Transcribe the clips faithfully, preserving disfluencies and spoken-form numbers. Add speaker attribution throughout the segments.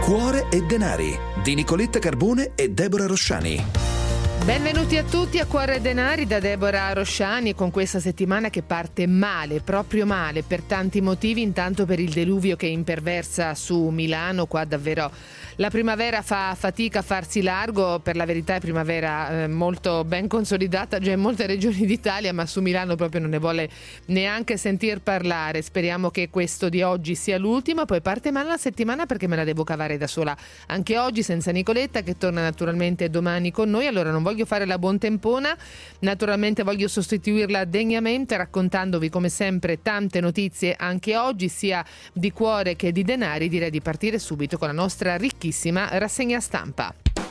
Speaker 1: Cuore e denari di Nicoletta Carbone e Deborah Rosciani.
Speaker 2: Benvenuti a tutti a Cuore e Denari da Deborah Rosciani, con questa settimana che parte male, proprio male, per tanti motivi. Intanto per il deluvio che imperversa su Milano, qua davvero la primavera fa fatica a farsi largo. Per la verità è primavera eh, molto ben consolidata già in molte regioni d'Italia, ma su Milano proprio non ne vuole neanche sentir parlare. Speriamo che questo di oggi sia l'ultimo, poi parte male la settimana perché me la devo cavare da sola anche oggi, senza Nicoletta, che torna naturalmente domani con noi. Allora non voglio fare la buontempona, naturalmente voglio sostituirla degnamente raccontandovi come sempre tante notizie anche oggi, sia di cuore che di denari. Direi di partire subito con la nostra ricchissima rassegna stampa.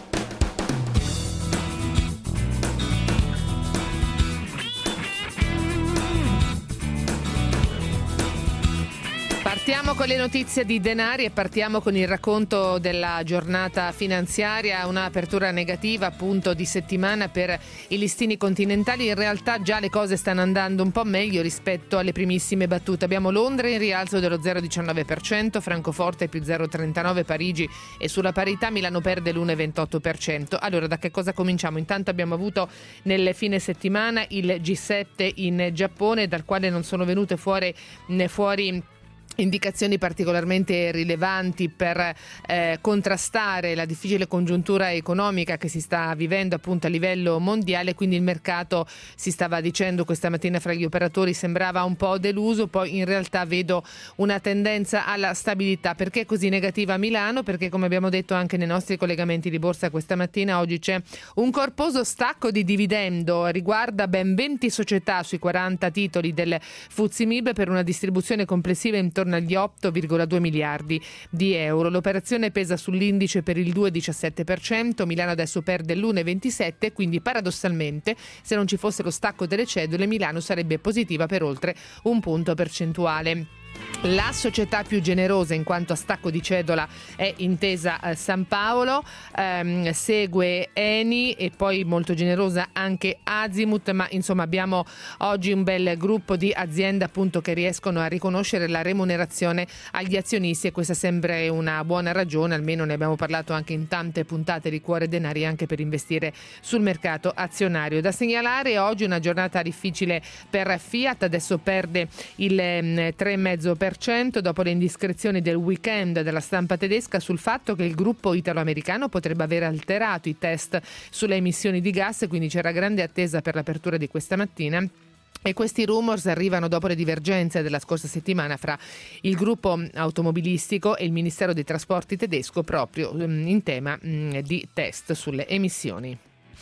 Speaker 2: Partiamo con le notizie di denari e partiamo con il racconto della giornata finanziaria. Un'apertura negativa appunto di settimana per i listini continentali. In realtà già le cose stanno andando un po' meglio rispetto alle primissime battute. Abbiamo Londra in rialzo dello zero virgola diciannove per cento, Francoforte più zero virgola trentanove, Parigi e sulla parità, Milano perde l'uno virgola ventotto per cento. Allora da che cosa cominciamo? Intanto abbiamo avuto nel fine settimana il G sette in Giappone, dal quale non sono venute fuori, fuori indicazioni particolarmente rilevanti per eh, contrastare la difficile congiuntura economica che si sta vivendo appunto a livello mondiale, quindi il mercato, si stava dicendo questa mattina fra gli operatori, sembrava un po' deluso. Poi in realtà vedo una tendenza alla stabilità. Perché è così negativa a Milano? Perché, come abbiamo detto anche nei nostri collegamenti di borsa questa mattina, oggi c'è un corposo stacco di dividendo, riguarda ben venti società sui quaranta titoli del F T S E M I B per una distribuzione complessiva intorno agli otto virgola due miliardi di euro. L'operazione pesa sull'indice per il due virgola diciassette per cento, Milano adesso perde l'uno virgola ventisette per cento, quindi paradossalmente se non ci fosse lo stacco delle cedole Milano sarebbe positiva per oltre un punto percentuale. La società più generosa in quanto a stacco di cedola è Intesa San Paolo, ehm, segue Eni e poi molto generosa anche Azimut, ma insomma abbiamo oggi un bel gruppo di aziende appunto che riescono a riconoscere la remunerazione agli azionisti, e questa sembra una buona ragione, almeno ne abbiamo parlato anche in tante puntate di Cuore Denari, anche per investire sul mercato azionario. Da segnalare oggi una giornata difficile per Fiat, adesso perde il tre virgola cinque per cento dopo le indiscrezioni del weekend della stampa tedesca sul fatto che il gruppo italo-americano potrebbe aver alterato i test sulle emissioni di gas, quindi c'era grande attesa per l'apertura di questa mattina. E questi rumors arrivano dopo le divergenze della scorsa settimana fra il gruppo automobilistico e il Ministero dei Trasporti tedesco proprio in tema di test sulle emissioni.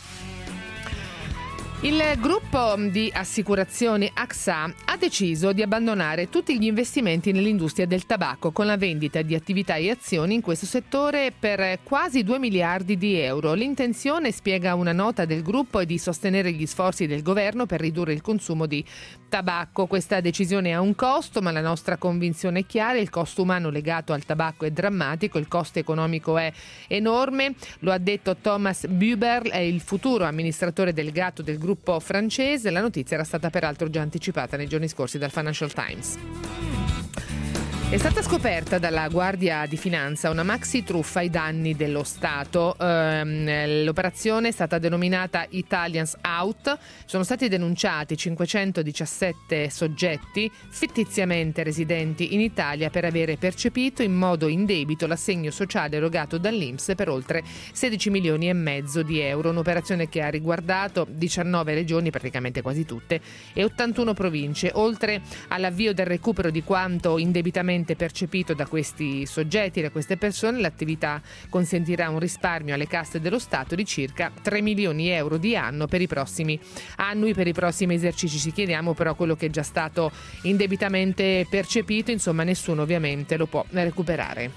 Speaker 2: Il gruppo di assicurazioni A X A ha deciso di abbandonare tutti gli investimenti nell'industria del tabacco, con la vendita di attività e azioni in questo settore per quasi due miliardi di euro. L'intenzione, spiega una nota del gruppo, è di sostenere gli sforzi del governo per ridurre il consumo di tabacco. Questa decisione ha un costo, ma la nostra convinzione è chiara: il costo umano legato al tabacco è drammatico, il costo economico è enorme. Lo ha detto Thomas Buberl, è il futuro amministratore delegato del gruppo francese. La notizia era stata peraltro già anticipata nei giorni scorsi dal Financial Times. È stata scoperta dalla Guardia di Finanza una maxi truffa ai danni dello Stato. Ehm, l'operazione è stata denominata Italians Out. Sono stati denunciati cinquecentodiciassette soggetti fittiziamente residenti in Italia per avere percepito in modo indebito l'assegno sociale erogato dall'I N P S per oltre sedici milioni e mezzo di euro. Un'operazione che ha riguardato diciannove regioni, praticamente quasi tutte, e ottantuno province. Oltre all'avvio del recupero di quanto indebitamente percepito da questi soggetti, da queste persone, l'attività consentirà un risparmio alle casse dello Stato di circa tre milioni di euro di anno per i prossimi annui, per i prossimi esercizi. Ci chiediamo però quello che è già stato indebitamente percepito, insomma nessuno ovviamente lo può recuperare.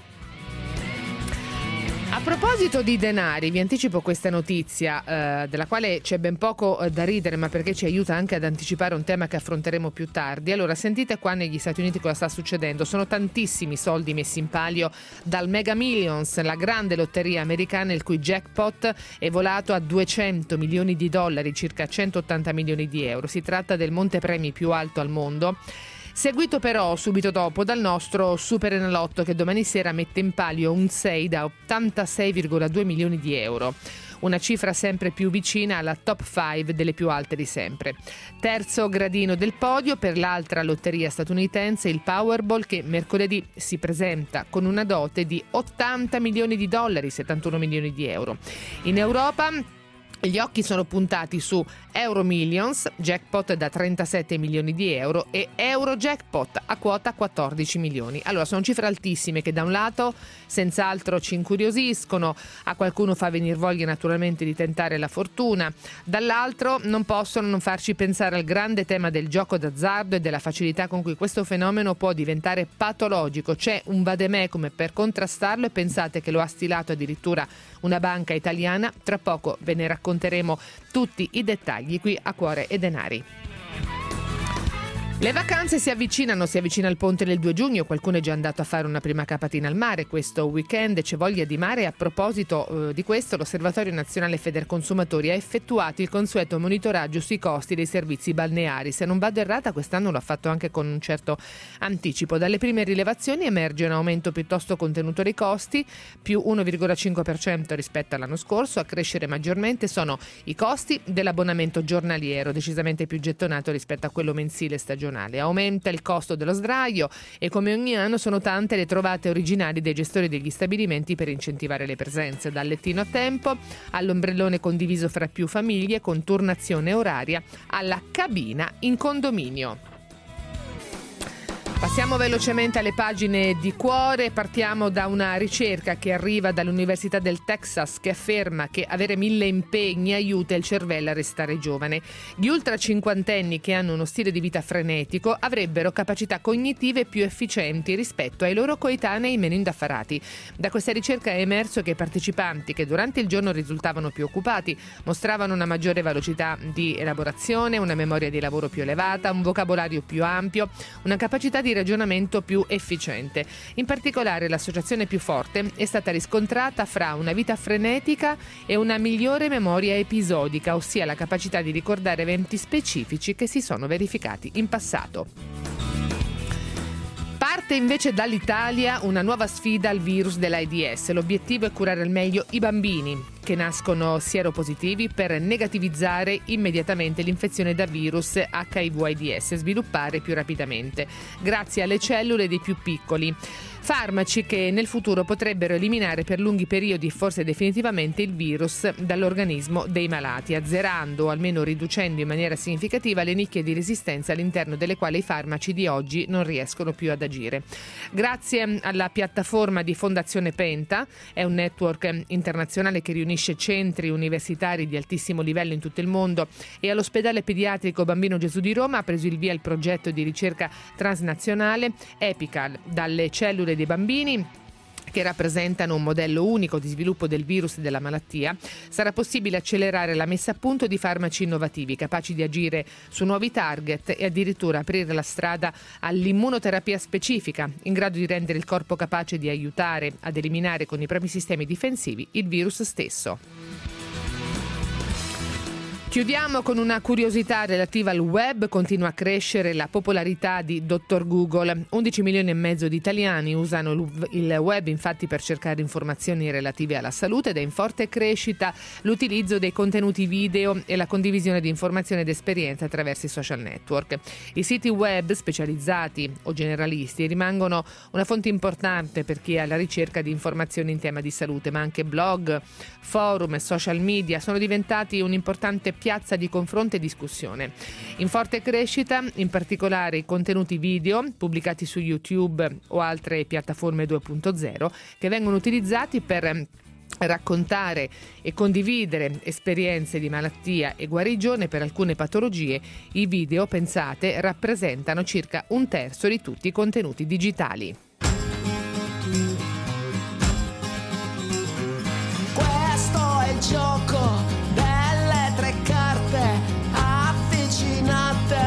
Speaker 2: A proposito di denari, vi anticipo questa notizia eh, della quale c'è ben poco eh, da ridere, ma perché ci aiuta anche ad anticipare un tema che affronteremo più tardi. Allora, sentite qua negli Stati Uniti cosa sta succedendo. Sono tantissimi soldi messi in palio dal Mega Millions, la grande lotteria americana, il cui jackpot è volato a duecento milioni di dollari, circa centottanta milioni di euro. Si tratta del montepremi più alto al mondo. seguito però subito dopo dal nostro Superenalotto, che domani sera mette in palio un sei da ottantasei virgola due milioni di euro. Una cifra sempre più vicina alla top cinque delle più alte di sempre. Terzo gradino del podio per l'altra lotteria statunitense, il Powerball, che mercoledì si presenta con una dote di ottanta milioni di dollari, settantuno milioni di euro. In Europa gli occhi sono puntati su Euromillions, jackpot da trentasette milioni di euro, e Eurojackpot a quota quattordici milioni. Allora, sono cifre altissime che da un lato senz'altro ci incuriosiscono, a qualcuno fa venire voglia naturalmente di tentare la fortuna, dall'altro non possono non farci pensare al grande tema del gioco d'azzardo e della facilità con cui questo fenomeno può diventare patologico. C'è un vademecum per contrastarlo e pensate che lo ha stilato addirittura una banca italiana. Tra poco ve ne racconteremo tutti i dettagli qui a Cuore e Denari. Le vacanze si avvicinano, si avvicina il ponte del due giugno, qualcuno è già andato a fare una prima capatina al mare questo weekend, c'è voglia di mare. A proposito eh, di questo, l'Osservatorio Nazionale Federconsumatori ha effettuato il consueto monitoraggio sui costi dei servizi balneari. Se non vado errata, quest'anno lo ha fatto anche con un certo anticipo. Dalle prime rilevazioni emerge un aumento piuttosto contenuto dei costi, più uno virgola cinque per cento rispetto all'anno scorso. A crescere maggiormente sono i costi dell'abbonamento giornaliero, decisamente più gettonato rispetto a quello mensile stagionale. Aumenta il costo dello sdraio e come ogni anno sono tante le trovate originali dei gestori degli stabilimenti per incentivare le presenze, dal lettino a tempo all'ombrellone condiviso fra più famiglie con turnazione oraria alla cabina in condominio. Passiamo velocemente alle pagine di Cuore. Partiamo da una ricerca che arriva dall'Università del Texas, che afferma che avere mille impegni aiuta il cervello a restare giovane. Gli ultra cinquantenni che hanno uno stile di vita frenetico avrebbero capacità cognitive più efficienti rispetto ai loro coetanei meno indaffarati. Da questa ricerca è emerso che i partecipanti che durante il giorno risultavano più occupati mostravano una maggiore velocità di elaborazione, una memoria di lavoro più elevata, un vocabolario più ampio, una capacità di di ragionamento più efficiente. In particolare l'associazione più forte è stata riscontrata fra una vita frenetica e una migliore memoria episodica, ossia la capacità di ricordare eventi specifici che si sono verificati in passato. Parte invece dall'Italia una nuova sfida al virus dell'AIDS. L'obiettivo è curare al meglio i bambini che nascono sieropositivi per negativizzare immediatamente l'infezione da virus acca i vu AIDS e sviluppare più rapidamente, grazie alle cellule dei più piccoli. Farmaci che nel futuro potrebbero eliminare per lunghi periodi, forse definitivamente, il virus dall'organismo dei malati, azzerando o almeno riducendo in maniera significativa le nicchie di resistenza all'interno delle quali i farmaci di oggi non riescono più ad agire. Grazie alla piattaforma di Fondazione Penta, è un network internazionale che riunisce centri universitari di altissimo livello in tutto il mondo, e all'ospedale pediatrico Bambino Gesù di Roma ha preso il via il progetto di ricerca transnazionale EPICAL, dalle cellule dei bambini che rappresentano un modello unico di sviluppo del virus e della malattia. Sarà possibile accelerare la messa a punto di farmaci innovativi capaci di agire su nuovi target e addirittura aprire la strada all'immunoterapia specifica, in grado di rendere il corpo capace di aiutare ad eliminare con i propri sistemi difensivi il virus stesso. Chiudiamo con una curiosità relativa al web. Continua a crescere la popolarità di dottor Google. undici milioni e mezzo di italiani usano il web infatti per cercare informazioni relative alla salute, ed è in forte crescita l'utilizzo dei contenuti video e la condivisione di informazioni ed esperienze attraverso i social network. I siti web specializzati o generalisti rimangono una fonte importante per chi è alla ricerca di informazioni in tema di salute, ma anche blog, forum e social media sono diventati un'importante piazza di confronto e discussione. In forte crescita, in particolare, i contenuti video pubblicati su YouTube o altre piattaforme due punto zero che vengono utilizzati per raccontare e condividere esperienze di malattia e guarigione per alcune patologie. I video, pensate, rappresentano circa un terzo di tutti i contenuti digitali.
Speaker 3: Questo è il gioco delle tre carte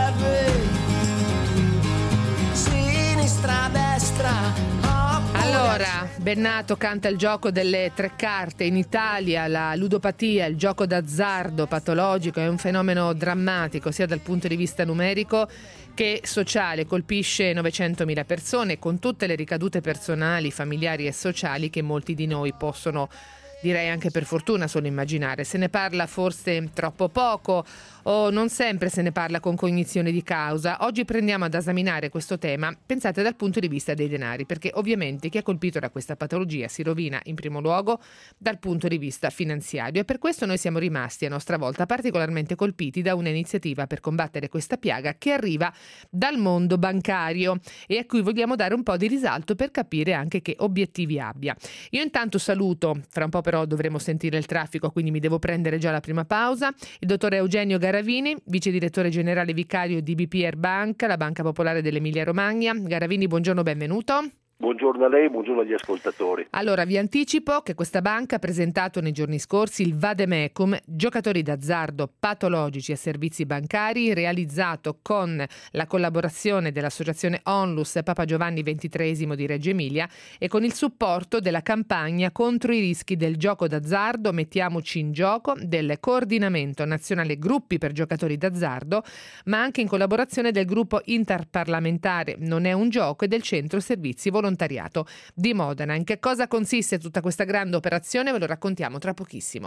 Speaker 3: avvicinatevi, sinistra, destra.
Speaker 2: Allora, Allora, Bennato canta il gioco delle tre carte. In Italia la ludopatia, il gioco d'azzardo patologico, è un fenomeno drammatico sia dal punto di vista numerico che sociale. Colpisce novecentomila persone con tutte le ricadute personali, familiari e sociali che molti di noi possono, direi anche per fortuna, solo immaginare. Se ne parla forse troppo poco o non sempre se ne parla con cognizione di causa. Oggi prendiamo ad esaminare questo tema, pensate dal punto di vista dei denari, perché ovviamente chi è colpito da questa patologia si rovina in primo luogo dal punto di vista finanziario, e per questo noi siamo rimasti a nostra volta particolarmente colpiti da un'iniziativa per combattere questa piaga che arriva dal mondo bancario e a cui vogliamo dare un po' di risalto per capire anche che obiettivi abbia. Io intanto saluto, fra un po' però dovremo sentire il traffico, quindi mi devo prendere già la prima pausa, il dottore Eugenio Garavini, vice direttore generale vicario di B P R Banca, la Banca Popolare dell'Emilia Romagna. Garavini, buongiorno, benvenuto.
Speaker 4: Buongiorno a lei, buongiorno agli ascoltatori.
Speaker 2: Allora, vi anticipo che questa banca ha presentato nei giorni scorsi il Vademecum, giocatori d'azzardo patologici a servizi bancari, realizzato con la collaborazione dell'associazione Onlus Papa Giovanni ventitreesimo di Reggio Emilia e con il supporto della campagna contro i rischi del gioco d'azzardo Mettiamoci in gioco del Coordinamento Nazionale Gruppi per Giocatori d'azzardo, ma anche in collaborazione del gruppo interparlamentare Non è un gioco e del Centro Servizi Volontari di Modena. In che cosa consiste tutta questa grande operazione? Ve lo raccontiamo tra pochissimo.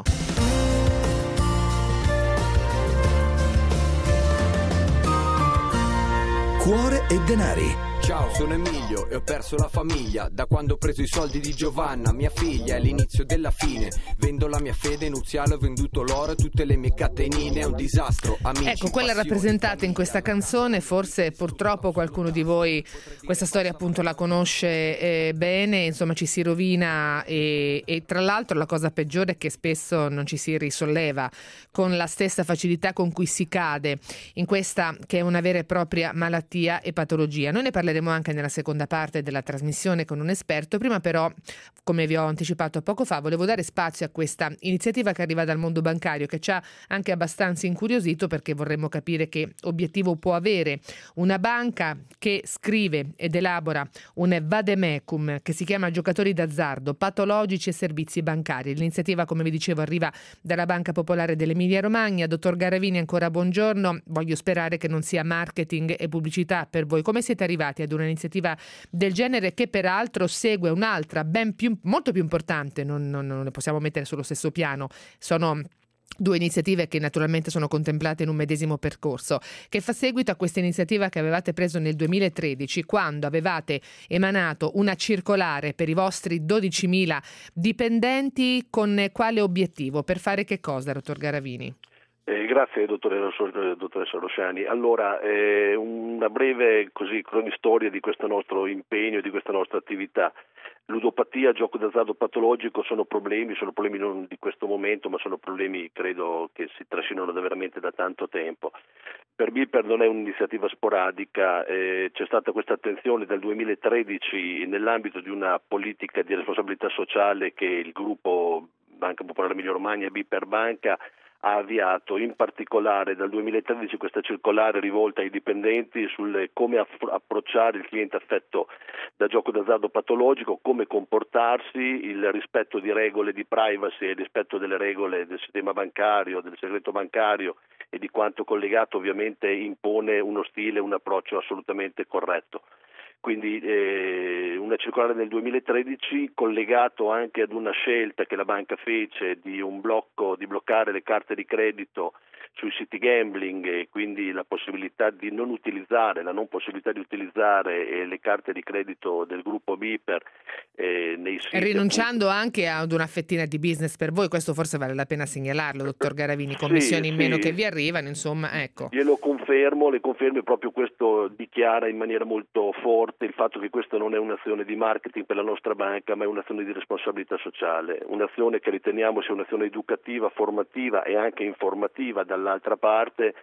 Speaker 1: Cuore e denari.
Speaker 5: Ciao, sono Emilio e ho perso la famiglia da quando ho preso i soldi di Giovanna, mia figlia. È l'inizio della fine. Vendo la mia fede nuziale, ho venduto l'oro e tutte le mie catenine. È un disastro, amici.
Speaker 2: Ecco, quella rappresentata in questa canzone, forse purtroppo qualcuno di voi questa storia appunto la conosce eh, bene, insomma ci si rovina e, e tra l'altro la cosa peggiore è che spesso non ci si risolleva con la stessa facilità con cui si cade in questa che è una vera e propria malattia e patologia. Noi ne parleremo anche nella seconda parte della trasmissione con un esperto. Prima però, come vi ho anticipato poco fa, volevo dare spazio a questa iniziativa che arriva dal mondo bancario, che ci ha anche abbastanza incuriosito, perché vorremmo capire che obiettivo può avere una banca che scrive ed elabora un Vademecum che si chiama Giocatori d'azzardo patologici e servizi bancari. L'iniziativa, come vi dicevo, arriva dalla Banca Popolare dell'Emilia Romagna. Dottor Garavini, ancora buongiorno. Voglio sperare che non sia marketing e pubblicità per voi. Come siete arrivati ad un'iniziativa del genere, che peraltro segue un'altra ben più, molto più importante, non, non, non le possiamo mettere sullo stesso piano, sono due iniziative che naturalmente sono contemplate in un medesimo percorso, che fa seguito a questa iniziativa che avevate preso nel duemilatredici, quando avevate emanato una circolare per i vostri dodicimila dipendenti. Con quale obiettivo? Per fare che cosa, dottor Garavini?
Speaker 4: Eh, grazie dottore, dottoressa Rosciani. Allora, eh, una breve così cronistoria di questo nostro impegno e di questa nostra attività. Ludopatia, gioco d'azzardo patologico sono problemi, sono problemi non di questo momento, ma sono problemi credo che si trascinano da veramente da tanto tempo. Per B P R non è un'iniziativa sporadica, eh, c'è stata questa attenzione dal duemilatredici nell'ambito di una politica di responsabilità sociale che il gruppo Banca Popolare Emilia Romagna e B P R Banca ha avviato, in particolare dal duemilatredici questa circolare rivolta ai dipendenti sul come aff- approcciare il cliente affetto da gioco d'azzardo patologico, come comportarsi, il rispetto di regole di privacy e il rispetto delle regole del sistema bancario, del segreto bancario e di quanto collegato ovviamente impone uno stile, un approccio assolutamente corretto. Quindi eh, una circolare nel duemilatredici collegato anche ad una scelta che la banca fece di un blocco, di bloccare le carte di credito sui siti gambling e quindi la possibilità di non utilizzare, la non possibilità di utilizzare eh, le carte di credito del gruppo B P R eh, nei siti.
Speaker 2: Rinunciando appunto anche ad una fettina di business per voi, questo forse vale la pena segnalarlo, dottor Garavini, commissioni
Speaker 4: sì,
Speaker 2: in meno
Speaker 4: sì.
Speaker 2: che vi arrivano, insomma, ecco.
Speaker 4: Glielo confermo, le confermo, proprio questo dichiara in maniera molto forte il fatto che questa non è un'azione di marketing per la nostra banca, ma è un'azione di responsabilità sociale, un'azione che riteniamo sia un'azione educativa, formativa e anche informativa dall'altra parte,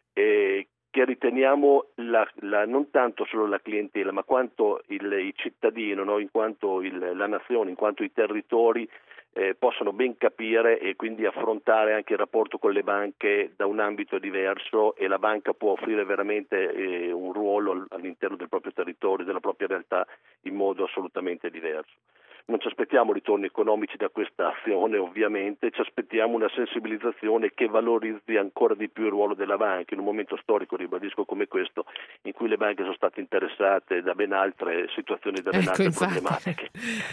Speaker 4: eh, che riteniamo la, la, non tanto solo la clientela, ma quanto il, il cittadino, no? In quanto il, la nazione, in quanto i territori eh, possano ben capire e quindi affrontare anche il rapporto con le banche da un ambito diverso, e la banca può offrire veramente eh, un ruolo all'interno del proprio territorio, della propria realtà in modo assolutamente diverso. non ci aspettiamo ritorni economici da questa azione, ovviamente, ci aspettiamo una sensibilizzazione che valorizzi ancora di più il ruolo della banca in un momento storico, ribadisco, come questo, in cui le banche sono state interessate da ben altre situazioni, da ben
Speaker 2: Ecco,
Speaker 4: altre
Speaker 2: infatti.
Speaker 4: problematiche.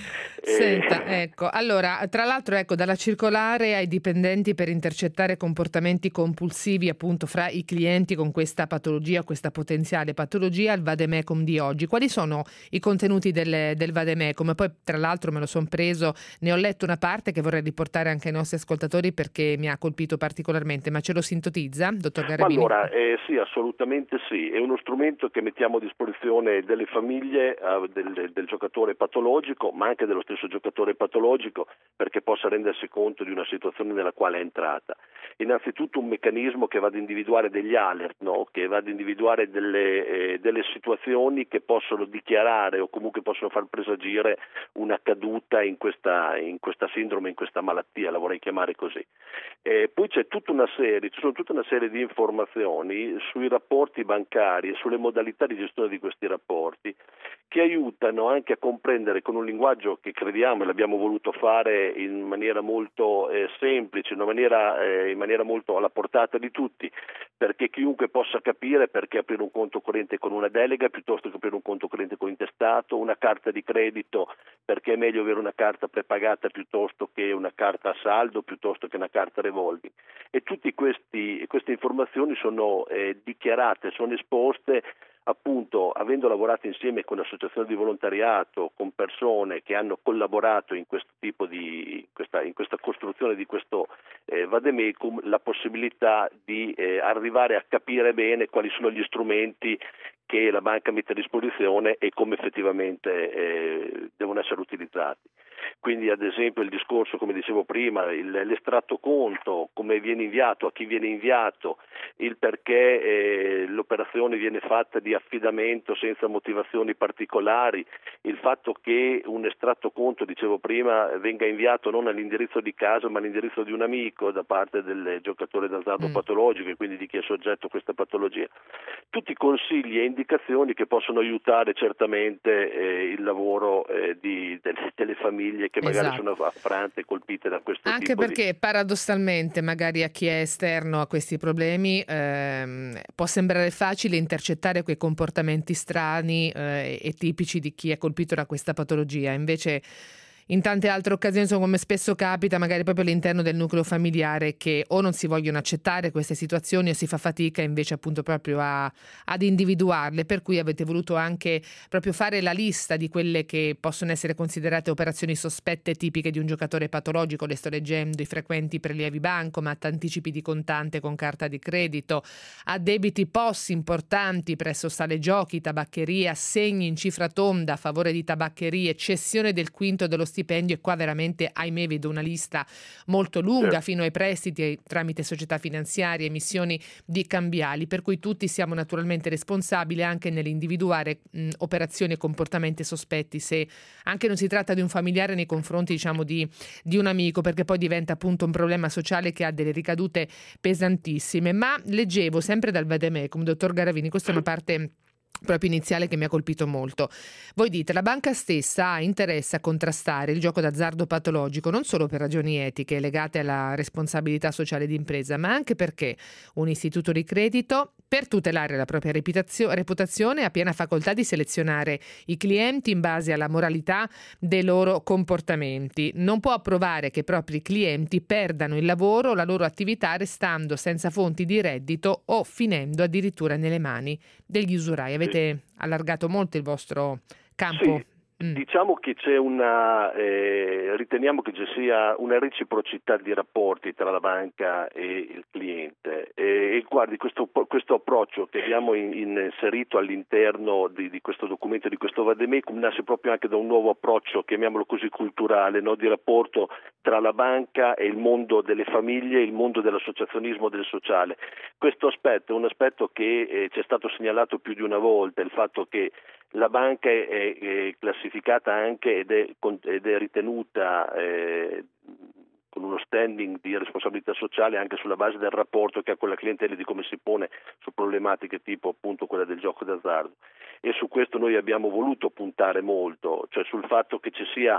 Speaker 2: Senta,
Speaker 4: E...
Speaker 2: ecco, allora, tra l'altro, ecco, dalla circolare ai dipendenti per intercettare comportamenti compulsivi appunto fra i clienti con questa patologia, questa potenziale patologia, il vademecum di oggi. Quali sono i contenuti del, del vademecum? Poi, tra l'altro, me lo son preso, ne ho letto una parte che vorrei riportare anche ai nostri ascoltatori perché mi ha colpito particolarmente, ma ce lo sintetizza, dottor Garavini?
Speaker 4: Allora, eh, sì, assolutamente sì, è uno strumento che mettiamo a disposizione delle famiglie, eh, del, del giocatore patologico, ma anche dello stesso giocatore patologico, perché possa rendersi conto di una situazione nella quale è entrata. Innanzitutto un meccanismo che va ad individuare degli alert, no? Che va ad individuare delle, eh, delle situazioni che possono dichiarare o comunque possono far presagire una caduta in questa, in questa sindrome, in questa malattia, la vorrei chiamare così. Eh, poi c'è tutta una serie, ci sono tutta una serie di informazioni sui rapporti bancari e sulle modalità di gestione di questi rapporti che aiutano anche a comprendere con un linguaggio che crediamo e l'abbiamo voluto fare in maniera molto eh, semplice, in, una maniera, eh, in maniera molto alla portata di tutti, perché chiunque possa capire perché aprire un conto corrente con una delega piuttosto che aprire un conto corrente con intestato, una carta di credito perché è meglio avere una carta prepagata piuttosto che una carta a saldo, piuttosto che una carta revolving. E tutte queste informazioni sono eh, dichiarate, sono esposte appunto avendo lavorato insieme con associazioni di volontariato, con persone che hanno collaborato in questo tipo di questa, in questa costruzione di questo eh, vademecum, la possibilità di eh, arrivare a capire bene quali sono gli strumenti che la banca mette a disposizione e come effettivamente eh, devono essere utilizzati. Quindi ad esempio il discorso, come dicevo prima, il, l'estratto conto, come viene inviato, a chi viene inviato, il perché eh, l'operazione viene fatta di affidamento senza motivazioni particolari, il fatto che un estratto conto, dicevo prima, venga inviato non all'indirizzo di casa ma all'indirizzo di un amico da parte del giocatore d'azzardo mm. patologico e quindi di chi è soggetto a questa patologia. Tutti consigli e indicazioni che possono aiutare certamente eh, il lavoro eh, di, delle, delle famiglie che magari esatto. sono affrante e colpite da questo
Speaker 2: anche
Speaker 4: tipo
Speaker 2: perché
Speaker 4: di...
Speaker 2: paradossalmente magari a chi è esterno a questi problemi ehm, può sembrare facile intercettare quei comportamenti strani eh, e tipici di chi è colpito da questa patologia, invece in tante altre occasioni, insomma, come spesso capita, magari proprio all'interno del nucleo familiare, che o non si vogliono accettare queste situazioni o si fa fatica invece appunto proprio a, ad individuarle, per cui avete voluto anche proprio fare la lista di quelle che possono essere considerate operazioni sospette tipiche di un giocatore patologico. Le sto leggendo: i frequenti prelievi bancomat, anticipi di contante con carta di credito, addebiti P O S importanti presso sale giochi, tabaccheria, assegni in cifra tonda a favore di tabaccherie, cessione del quinto dello stipendio, e qua veramente, ahimè, vedo una lista molto lunga, fino ai prestiti tramite società finanziarie, emissioni di cambiali, per cui tutti siamo naturalmente responsabili anche nell'individuare mh, operazioni e comportamenti sospetti, se anche non si tratta di un familiare nei confronti, diciamo, di, di un amico, perché poi diventa appunto un problema sociale che ha delle ricadute pesantissime. Ma leggevo sempre dal vademecum, dottor Garavini, questa è una parte proprio iniziale che mi ha colpito molto. Voi dite: la banca stessa ha interesse a contrastare il gioco d'azzardo patologico non solo per ragioni etiche legate alla responsabilità sociale d'impresa, ma anche perché un istituto di credito, per tutelare la propria reputazio- reputazione, ha piena facoltà di selezionare i clienti in base alla moralità dei loro comportamenti. Non può approvare che i propri clienti perdano il lavoro o la loro attività restando senza fonti di reddito o finendo addirittura nelle mani degli usurai. Avete allargato molto il vostro campo.
Speaker 4: Sì. Mm. Diciamo che c'è una, eh, riteniamo che ci sia una reciprocità di rapporti tra la banca e il cliente e, e guardi, questo, questo approccio che abbiamo in, in inserito all'interno di, di questo documento, di questo vademecum, nasce proprio anche da un nuovo approccio, chiamiamolo così, culturale, no? Di rapporto tra la banca e il mondo delle famiglie, il mondo dell'associazionismo, del sociale. Questo aspetto è un aspetto che eh, ci è stato segnalato più di una volta, il fatto che la banca è, è, è classificata anche ed è, ed è ritenuta eh, con uno standing di responsabilità sociale anche sulla base del rapporto che ha con la clientela e di come si pone su problematiche tipo appunto quella del gioco d'azzardo. E su questo noi abbiamo voluto puntare molto, cioè sul fatto che ci sia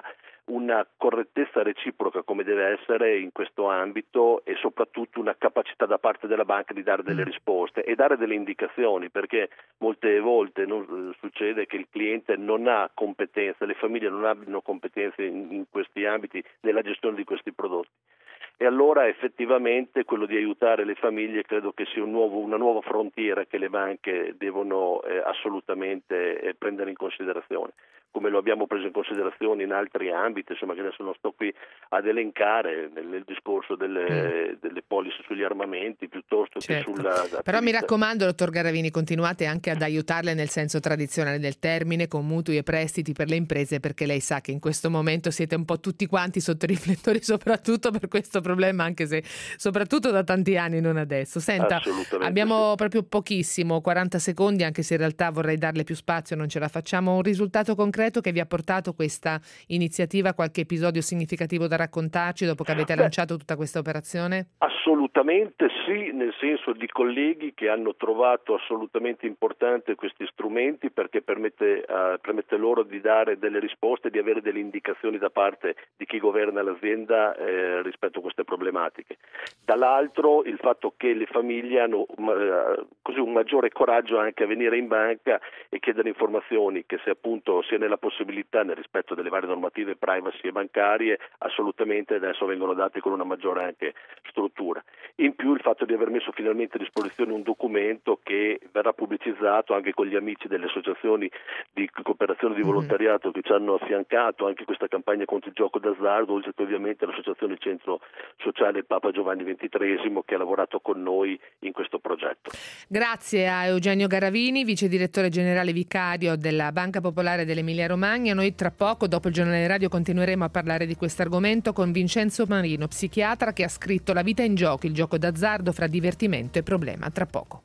Speaker 4: una correttezza reciproca come deve essere in questo ambito e soprattutto una capacità da parte della banca di dare delle risposte e dare delle indicazioni, perché molte volte non, succede che il cliente non ha competenze, le famiglie non abbiano competenze in, in questi ambiti nella gestione di questi prodotti. E allora effettivamente quello di aiutare le famiglie credo che sia un nuovo, una nuova frontiera che le banche devono eh, assolutamente eh, prendere in considerazione, come lo abbiamo preso in considerazione in altri ambiti, insomma, che adesso non sto qui ad elencare nel, nel discorso delle, mm. delle policy sugli armamenti piuttosto
Speaker 2: certo.
Speaker 4: che sulla attività.
Speaker 2: Però mi raccomando, dottor Garavini, continuate anche ad aiutarle nel senso tradizionale del termine, con mutui e prestiti per le imprese, perché lei sa che in questo momento siete un po' tutti quanti sotto i riflettori, soprattutto per questo problema, anche se soprattutto da tanti anni, non adesso. Senta, abbiamo sì. proprio pochissimo, quaranta secondi, anche se in realtà vorrei darle più spazio, non ce la facciamo. Un risultato concreto che vi ha portato questa iniziativa, qualche episodio significativo da raccontarci dopo che avete Beh, lanciato tutta questa operazione?
Speaker 4: Assolutamente sì, nel senso di colleghi che hanno trovato assolutamente importante questi strumenti, perché permette, uh, permette loro di dare delle risposte, di avere delle indicazioni da parte di chi governa l'azienda eh, rispetto a queste problematiche. Dall'altro il fatto che le famiglie hanno uh, così un maggiore coraggio anche a venire in banca e chiedere informazioni, che se appunto sia nella possibilità, nel rispetto delle varie normative privacy e bancarie, assolutamente adesso vengono date con una maggiore anche struttura. In più il fatto di aver messo finalmente a disposizione un documento che verrà pubblicizzato anche con gli amici delle associazioni di cooperazione di volontariato mm-hmm. che ci hanno affiancato anche questa campagna contro il gioco d'azzardo, oltre che ovviamente l'associazione Centro Sociale Papa Giovanni ventitreesimo che ha lavorato con noi in questo progetto.
Speaker 2: Grazie a Eugenio Garavini, vice direttore generale vicario della Banca Popolare dell'Emilia Romagna. Noi tra poco, dopo il giornale radio, continueremo a parlare di questo argomento con Vincenzo Marino, psichiatra che ha scritto La vita in gioco, il gioco d'azzardo fra divertimento e problema. Tra poco.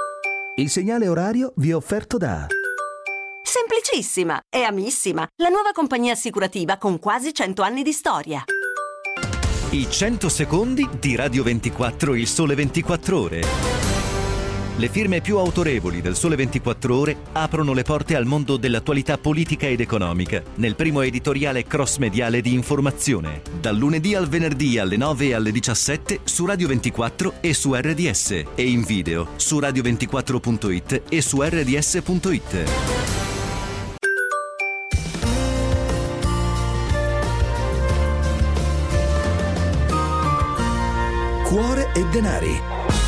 Speaker 1: Il segnale orario vi è offerto da
Speaker 6: Semplicissima e amissima, la nuova compagnia assicurativa con quasi cento anni di storia.
Speaker 7: I cento secondi di Radio ventiquattro, il Sole ventiquattro Ore. Le firme più autorevoli del Sole ventiquattro Ore aprono le porte al mondo dell'attualità politica ed economica nel primo editoriale cross-mediale di informazione, dal lunedì al venerdì alle nove e alle diciassette su Radio ventiquattro e su R D S e in video su radio ventiquattro punto it e su R D S punto it.
Speaker 1: Cuore e denari.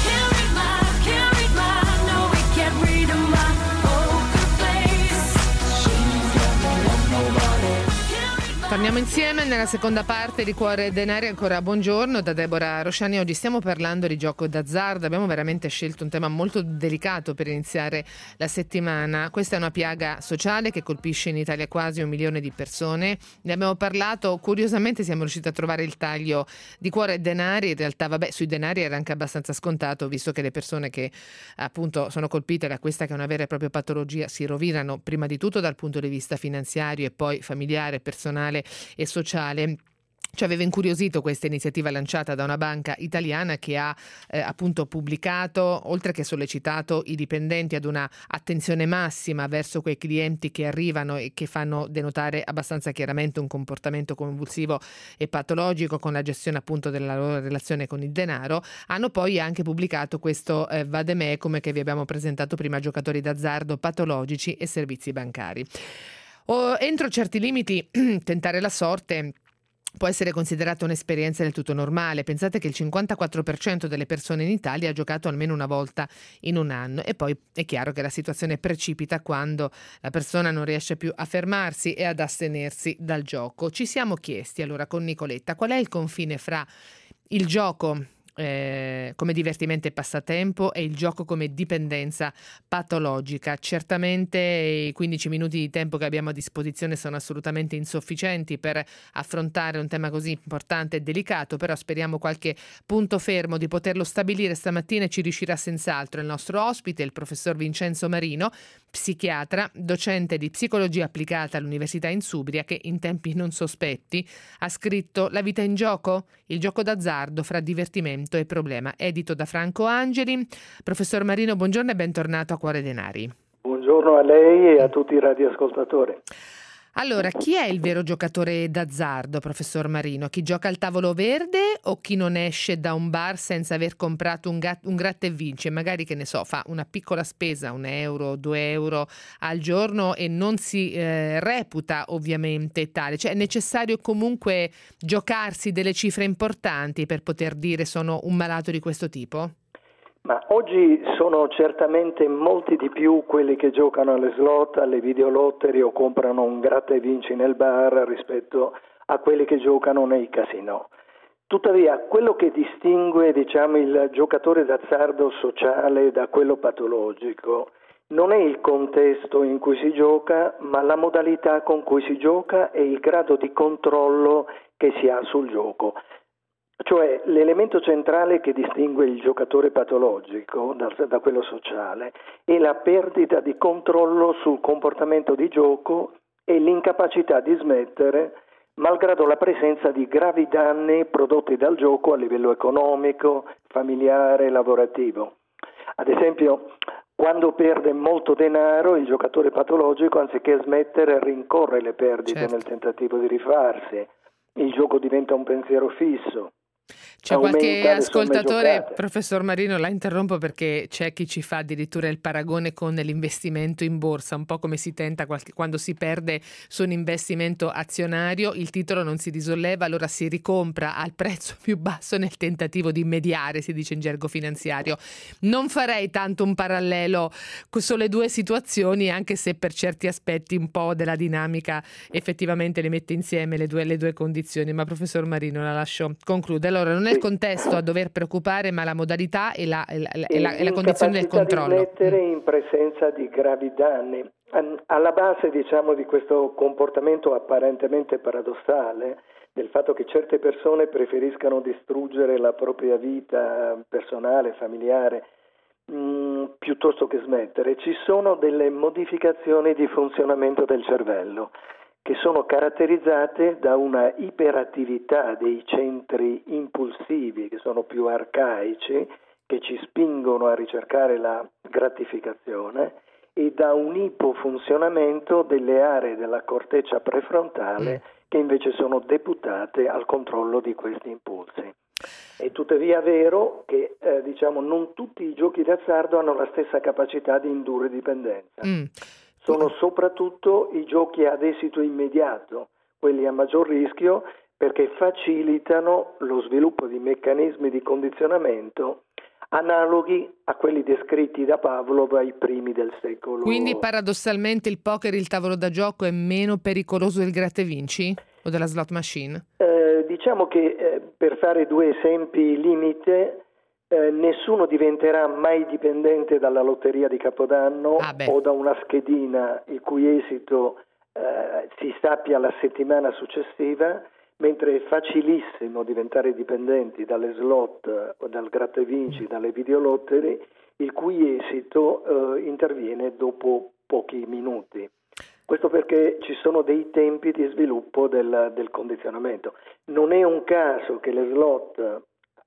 Speaker 2: Torniamo insieme nella seconda parte di Cuore e Denari. Ancora buongiorno da Deborah Rosciani. Oggi stiamo parlando di gioco d'azzardo. Abbiamo veramente scelto un tema molto delicato per iniziare la settimana. Questa è una piaga sociale che colpisce in Italia quasi un milione di persone. Ne abbiamo parlato, curiosamente siamo riusciti a trovare il taglio di Cuore e Denari. In realtà vabbè, sui denari era anche abbastanza scontato, visto che le persone che appunto sono colpite da questa che è una vera e propria patologia si rovinano prima di tutto dal punto di vista finanziario e poi familiare, personale e sociale. Ci aveva incuriosito questa iniziativa lanciata da una banca italiana che ha eh, appunto pubblicato, oltre che sollecitato i dipendenti ad una attenzione massima verso quei clienti che arrivano e che fanno denotare abbastanza chiaramente un comportamento convulsivo e patologico con la gestione appunto della loro relazione con il denaro. Hanno poi anche pubblicato questo eh, vademecum che vi abbiamo presentato prima, giocatori d'azzardo patologici e servizi bancari. O, entro certi limiti tentare la sorte può essere considerata un'esperienza del tutto normale. Pensate che il cinquantaquattro per cento delle persone in Italia ha giocato almeno una volta in un anno, e poi è chiaro che la situazione precipita quando la persona non riesce più a fermarsi e ad astenersi dal gioco. Ci siamo chiesti allora con Nicoletta qual è il confine fra il gioco Eh, come divertimento e passatempo e il gioco come dipendenza patologica. Certamente i quindici minuti di tempo che abbiamo a disposizione sono assolutamente insufficienti per affrontare un tema così importante e delicato, però speriamo qualche punto fermo di poterlo stabilire stamattina, e ci riuscirà senz'altro il nostro ospite, il professor Vincenzo Marino, psichiatra, docente di psicologia applicata all'Università Insubria, che in tempi non sospetti ha scritto La vita in gioco, il gioco d'azzardo fra divertimento e problema, edito da Franco Angeli. Professor Marino, buongiorno e bentornato a Cuore Denari.
Speaker 8: Buongiorno a lei e a tutti i radioascoltatori.
Speaker 2: Allora, chi è il vero giocatore d'azzardo, professor Marino? Chi gioca al tavolo verde o chi non esce da un bar senza aver comprato un, gat- un gratta e vinci? Magari, che ne so, fa una piccola spesa, un euro, due euro al giorno e non si eh, reputa ovviamente tale. Cioè è necessario comunque giocarsi delle cifre importanti per poter dire sono un malato di questo tipo?
Speaker 8: Ma oggi sono certamente molti di più quelli che giocano alle slot, alle videolotterie o comprano un gratta e vinci nel bar rispetto a quelli che giocano nei casinò. Tuttavia, quello che distingue, diciamo, il giocatore d'azzardo sociale da quello patologico non è il contesto in cui si gioca, ma la modalità con cui si gioca e il grado di controllo che si ha sul gioco. Cioè l'elemento centrale che distingue il giocatore patologico da, da quello sociale è la perdita di controllo sul comportamento di gioco e l'incapacità di smettere, malgrado la presenza di gravi danni prodotti dal gioco a livello economico, familiare, lavorativo. Ad esempio, quando perde molto denaro, il giocatore patologico, anziché smettere, rincorre le perdite, certo, nel tentativo di rifarsi. Il gioco diventa un pensiero fisso.
Speaker 2: C'è qualche ascoltatore, professor Marino, la interrompo perché c'è chi ci fa addirittura il paragone con l'investimento in borsa, un po' come si tenta qualche, quando si perde su un investimento azionario, il titolo non si risolleva, allora si ricompra al prezzo più basso nel tentativo di mediare, si dice in gergo finanziario. Non farei tanto un parallelo sulle due situazioni, anche se per certi aspetti un po' della dinamica effettivamente le mette insieme le due, le due condizioni, ma professor Marino la lascio concludere. Allora, non è il contesto a dover preoccupare, ma la modalità e la, e la, e la, e la condizione del controllo.
Speaker 8: Di smettere in presenza di gravi danni. Alla base, diciamo, di questo comportamento apparentemente paradossale, del fatto che certe persone preferiscano distruggere la propria vita personale, familiare, mh, piuttosto che smettere, ci sono delle modificazioni di funzionamento del cervello che sono caratterizzate da una iperattività dei centri impulsivi, che sono più arcaici, che ci spingono a ricercare la gratificazione, e da un ipofunzionamento delle aree della corteccia prefrontale che invece sono deputate al controllo di questi impulsi. È tuttavia vero che eh, diciamo non tutti i giochi d'azzardo hanno la stessa capacità di indurre dipendenza. Mm. Sono soprattutto i giochi ad esito immediato, quelli a maggior rischio, perché facilitano lo sviluppo di meccanismi di condizionamento analoghi a quelli descritti da Pavlov ai primi del secolo.
Speaker 2: Quindi paradossalmente il poker, il tavolo da gioco, è meno pericoloso del gratta e vinci o della slot machine?
Speaker 8: Eh, diciamo che eh, per fare due esempi limite, Eh, nessuno diventerà mai dipendente dalla lotteria di Capodanno ah o da una schedina il cui esito eh, si sappia la settimana successiva, mentre è facilissimo diventare dipendenti dalle slot o dal gratta e vinci, dalle videolotterie, il cui esito eh, interviene dopo pochi minuti. Questo perché ci sono dei tempi di sviluppo del, del condizionamento. Non è un caso che le slot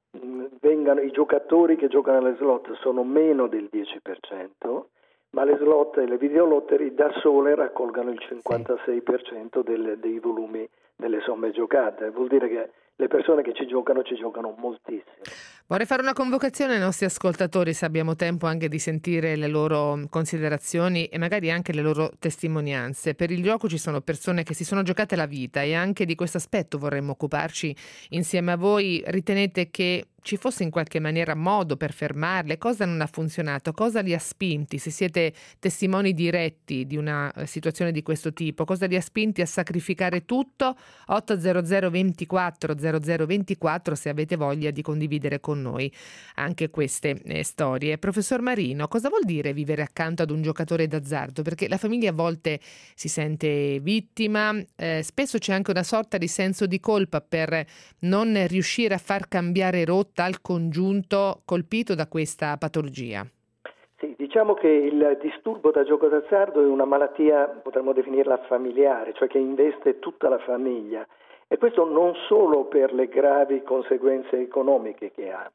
Speaker 8: vengano, i giocatori che giocano alle slot sono meno del dieci per cento, ma le slot e le videolotterie da sole raccolgano il cinquantasei per cento del, dei volumi delle somme giocate. Vuol dire che le persone che ci giocano ci giocano moltissimo.
Speaker 2: Vorrei fare una convocazione ai nostri ascoltatori, se abbiamo tempo anche di sentire le loro considerazioni e magari anche le loro testimonianze. Per il gioco ci sono persone che si sono giocate la vita e anche di questo aspetto vorremmo occuparci insieme a voi. Ritenete che ci fosse in qualche maniera modo per fermarle? Cosa non ha funzionato? Cosa li ha spinti? Se siete testimoni diretti di una situazione di questo tipo, cosa li ha spinti a sacrificare tutto? otto zero zero ventiquattro zero zero ventiquattro, se avete voglia di condividere con noi anche queste eh, storie. Professor Marino, cosa vuol dire vivere accanto ad un giocatore d'azzardo? Perché la famiglia a volte si sente vittima, eh, spesso c'è anche una sorta di senso di colpa per non riuscire a far cambiare rotta al congiunto colpito da questa patologia.
Speaker 8: Sì, diciamo che il disturbo da gioco d'azzardo è una malattia, potremmo definirla familiare, cioè che investe tutta la famiglia, e questo non solo per le gravi conseguenze economiche che ha.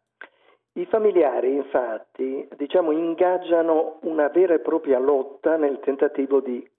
Speaker 8: I familiari, infatti, diciamo, ingaggiano una vera e propria lotta nel tentativo di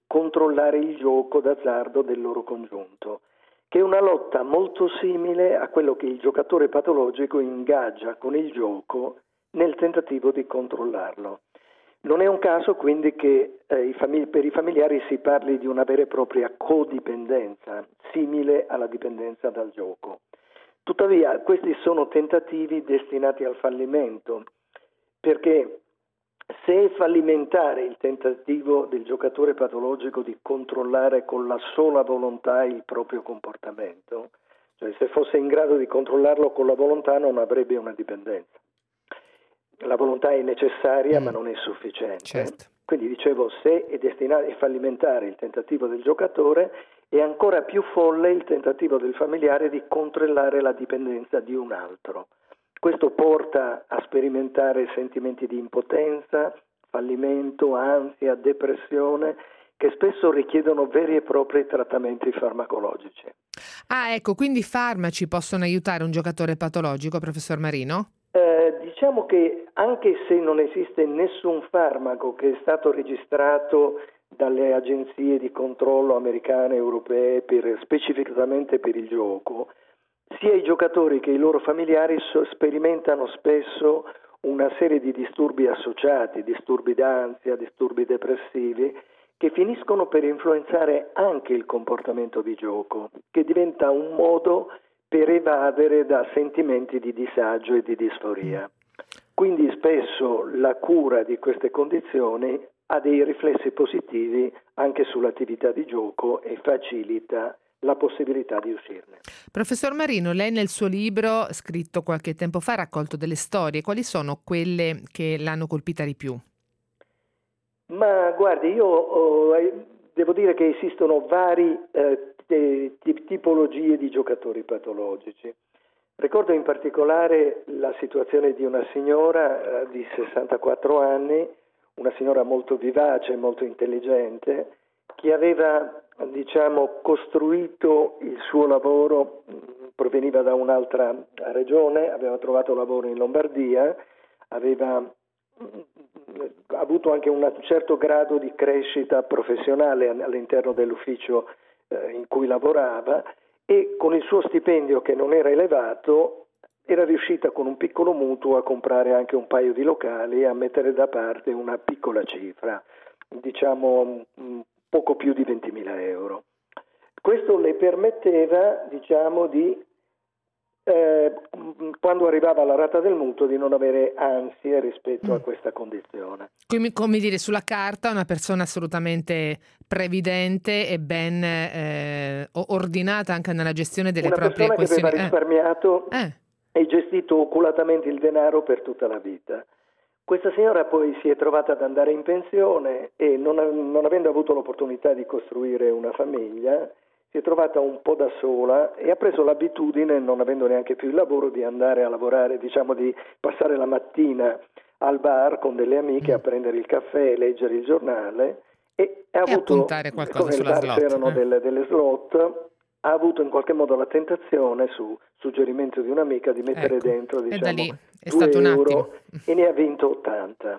Speaker 8: controllare il gioco d'azzardo del loro congiunto, che è una lotta molto simile a quello che il giocatore patologico ingaggia con il gioco nel tentativo di controllarlo. Non è un caso quindi che eh, i famig- per i familiari si parli di una vera e propria codipendenza, simile alla dipendenza dal gioco. Tuttavia questi sono tentativi destinati al fallimento, perché se è fallimentare il tentativo del giocatore patologico di controllare con la sola volontà il proprio comportamento, cioè se fosse in grado di controllarlo con la volontà non avrebbe una dipendenza. La volontà è necessaria, mm. ma non è sufficiente.
Speaker 2: Certo.
Speaker 8: Quindi dicevo, se è destinato a fallimentare il tentativo del giocatore, è ancora più folle il tentativo del familiare di controllare la dipendenza di un altro. Questo porta a sperimentare sentimenti di impotenza, fallimento, ansia, depressione, che spesso richiedono veri e propri trattamenti farmacologici.
Speaker 2: Ah, ecco, quindi i farmaci possono aiutare un giocatore patologico, professor Marino?
Speaker 8: Eh, diciamo che anche se non esiste nessun farmaco che è stato registrato dalle agenzie di controllo americane e europee per, specificamente per il gioco, sia i giocatori che i loro familiari so, sperimentano spesso una serie di disturbi associati, disturbi d'ansia, disturbi depressivi, che finiscono per influenzare anche il comportamento di gioco, che diventa un modo per evadere da sentimenti di disagio e di disforia. Quindi spesso la cura di queste condizioni ha dei riflessi positivi anche sull'attività di gioco e facilita la possibilità di uscirne.
Speaker 2: Professor Marino, lei nel suo libro, scritto qualche tempo fa, ha raccolto delle storie. Quali sono quelle che l'hanno colpita di più?
Speaker 8: Ma guardi, io oh, devo dire che esistono vari eh, tipologie di giocatori patologici. Ricordo in particolare la situazione di una signora eh, di sessantaquattro anni, una signora molto vivace, molto intelligente, che aveva, diciamo, costruito il suo lavoro, proveniva da un'altra regione, aveva trovato lavoro in Lombardia, aveva ha avuto anche un certo grado di crescita professionale all'interno dell'ufficio eh, in cui lavorava, e con il suo stipendio, che non era elevato, era riuscita con un piccolo mutuo a comprare anche un paio di locali e a mettere da parte una piccola cifra, diciamo poco più di ventimila euro. Questo le permetteva, diciamo, di Eh, quando arrivava la rata del mutuo, di non avere ansie rispetto mm. a questa condizione.
Speaker 2: Come, come dire, sulla carta una persona assolutamente previdente e ben eh, ordinata anche nella gestione delle
Speaker 8: una
Speaker 2: proprie questioni.
Speaker 8: Una persona che aveva risparmiato
Speaker 2: eh.
Speaker 8: e gestito oculatamente il denaro per tutta la vita. Questa signora poi si è trovata ad andare in pensione e non, non avendo avuto l'opportunità di costruire una famiglia, si è trovata un po' da sola e ha preso l'abitudine, non avendo neanche più il lavoro, di andare a lavorare, diciamo di passare la mattina al bar con delle amiche a prendere il caffè, leggere il giornale e ha
Speaker 2: e
Speaker 8: avuto,
Speaker 2: appuntare qualcosa sulla
Speaker 8: bar
Speaker 2: slot.
Speaker 8: c'erano
Speaker 2: eh.
Speaker 8: delle, delle slot, ha avuto in qualche modo la tentazione, su suggerimento di un'amica, di mettere
Speaker 2: ecco.
Speaker 8: dentro, diciamo,
Speaker 2: e da lì è
Speaker 8: due
Speaker 2: stato un
Speaker 8: euro
Speaker 2: attimo.
Speaker 8: e ne ha vinto ottanta.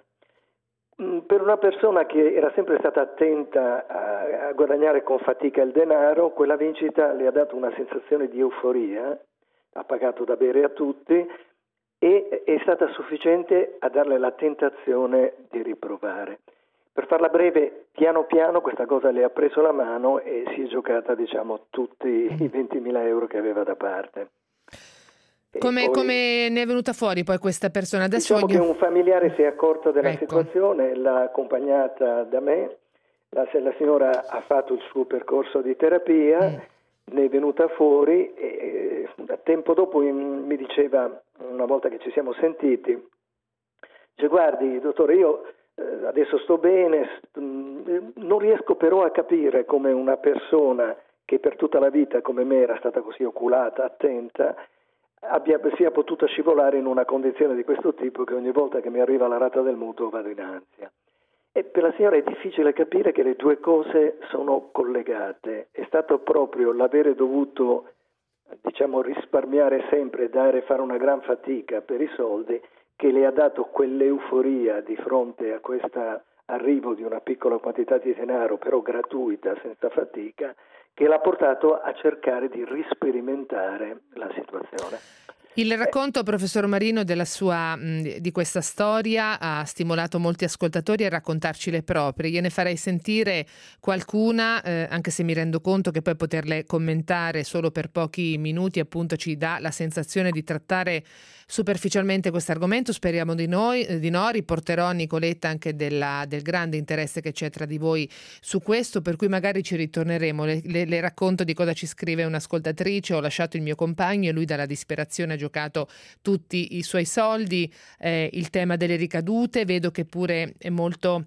Speaker 8: Per una persona che era sempre stata attenta a, a guadagnare con fatica il denaro, quella vincita le ha dato una sensazione di euforia, ha pagato da bere a tutti e è stata sufficiente a darle la tentazione di riprovare. Per farla breve, piano piano questa cosa le ha preso la mano e si è giocata, diciamo, tutti i ventimila euro che aveva da parte.
Speaker 2: Come,
Speaker 8: poi,
Speaker 2: come ne è venuta fuori poi questa persona? Adesso
Speaker 8: diciamo
Speaker 2: voglio...
Speaker 8: che un familiare si è accorto della
Speaker 2: ecco.
Speaker 8: situazione, l'ha accompagnata da me, la, la signora ha fatto il suo percorso di terapia, mm. ne è venuta fuori e tempo dopo mi diceva, una volta che ci siamo sentiti, dice: guardi dottore, io eh, adesso sto bene, st- non riesco però a capire come una persona che per tutta la vita come me era stata così oculata, attenta, abbia, sia potuta scivolare in una condizione di questo tipo, che ogni volta che mi arriva la rata del mutuo vado in ansia. E per la signora è difficile capire che le due cose sono collegate. È stato proprio l'avere dovuto, diciamo, risparmiare sempre, dare, fare una gran fatica per i soldi, che le ha dato quell'euforia di fronte a questa arrivo di una piccola quantità di denaro, però gratuita, senza fatica, che l'ha portato a cercare di risperimentare la situazione.
Speaker 2: Il racconto, professor Marino, della sua, di questa storia ha stimolato molti ascoltatori a raccontarci le proprie. Io ne farei sentire qualcuna, eh, anche se mi rendo conto che poi poterle commentare solo per pochi minuti appunto ci dà la sensazione di trattare superficialmente questo argomento. Speriamo di, noi, di no. Riporterò a Nicoletta anche della, del grande interesse che c'è tra di voi su questo, per cui magari ci ritorneremo. Le, le, le racconto di cosa ci scrive un'ascoltatrice. Ho lasciato il mio compagno e lui dalla disperazione ha giocato tutti i suoi soldi, eh, il tema delle ricadute vedo che pure è molto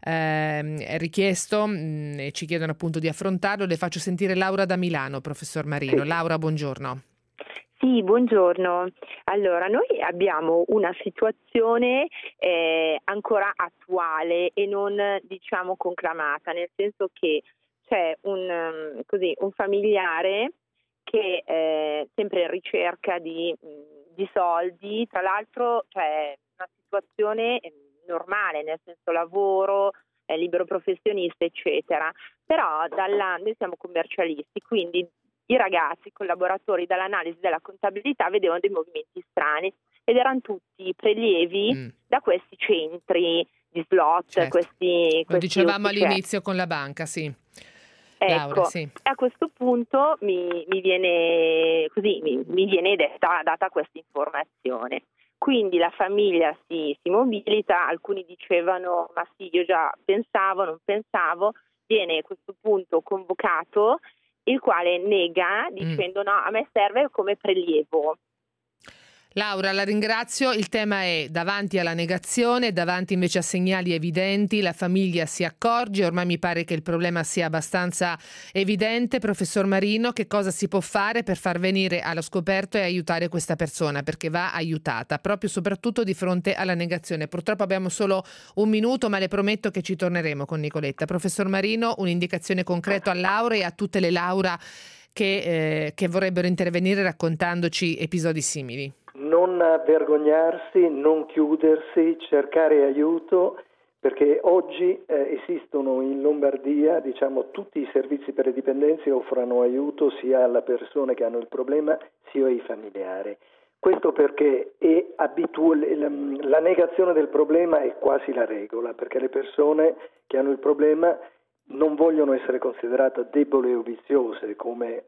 Speaker 2: eh, richiesto mh, e ci chiedono appunto di affrontarlo. Le faccio sentire Laura da Milano, professor Marino. Sì. Laura, buongiorno.
Speaker 9: Sì, buongiorno. Allora, noi abbiamo una situazione eh, ancora attuale e non, diciamo, conclamata, nel senso che c'è un, um, così, un familiare che è sempre in ricerca di, di soldi, tra l'altro c'è una situazione normale, nel senso lavoro, eh, libero professionista, eccetera, però dalla, noi siamo commercialisti, quindi i ragazzi, i collaboratori dall'analisi della contabilità vedevano dei movimenti strani ed erano tutti prelievi mm. da questi centri di slot, certo. questi, questi
Speaker 2: lo dicevamo
Speaker 9: uffici.
Speaker 2: All'inizio con la banca, sì.
Speaker 9: Ecco,
Speaker 2: Laura, sì.
Speaker 9: A questo punto mi, mi viene così mi, mi viene detta, data questa informazione. Quindi la famiglia si, si mobilita, alcuni dicevano ma sì, io già pensavo, non pensavo, viene a questo punto convocato, il quale nega dicendo mm. no, a me serve come prelievo.
Speaker 2: Laura, la ringrazio. Il tema è davanti alla negazione, davanti invece a segnali evidenti, la famiglia si accorge, ormai mi pare che il problema sia abbastanza evidente. Professor Marino, che cosa si può fare per far venire allo scoperto e aiutare questa persona? Perché va aiutata, proprio soprattutto di fronte alla negazione. Purtroppo abbiamo solo un minuto, ma le prometto che ci torneremo con Nicoletta. Professor Marino, un'indicazione concreta a Laura e a tutte le Laura che, eh, che vorrebbero intervenire raccontandoci episodi simili.
Speaker 8: Non vergognarsi, non chiudersi, cercare aiuto, perché oggi eh, esistono in Lombardia, diciamo, tutti i servizi per le dipendenze offrono aiuto sia alle persone che hanno il problema sia ai familiari. Questo perché è abitu- la negazione del problema è quasi la regola, perché le persone che hanno il problema non vogliono essere considerate deboli o viziose, come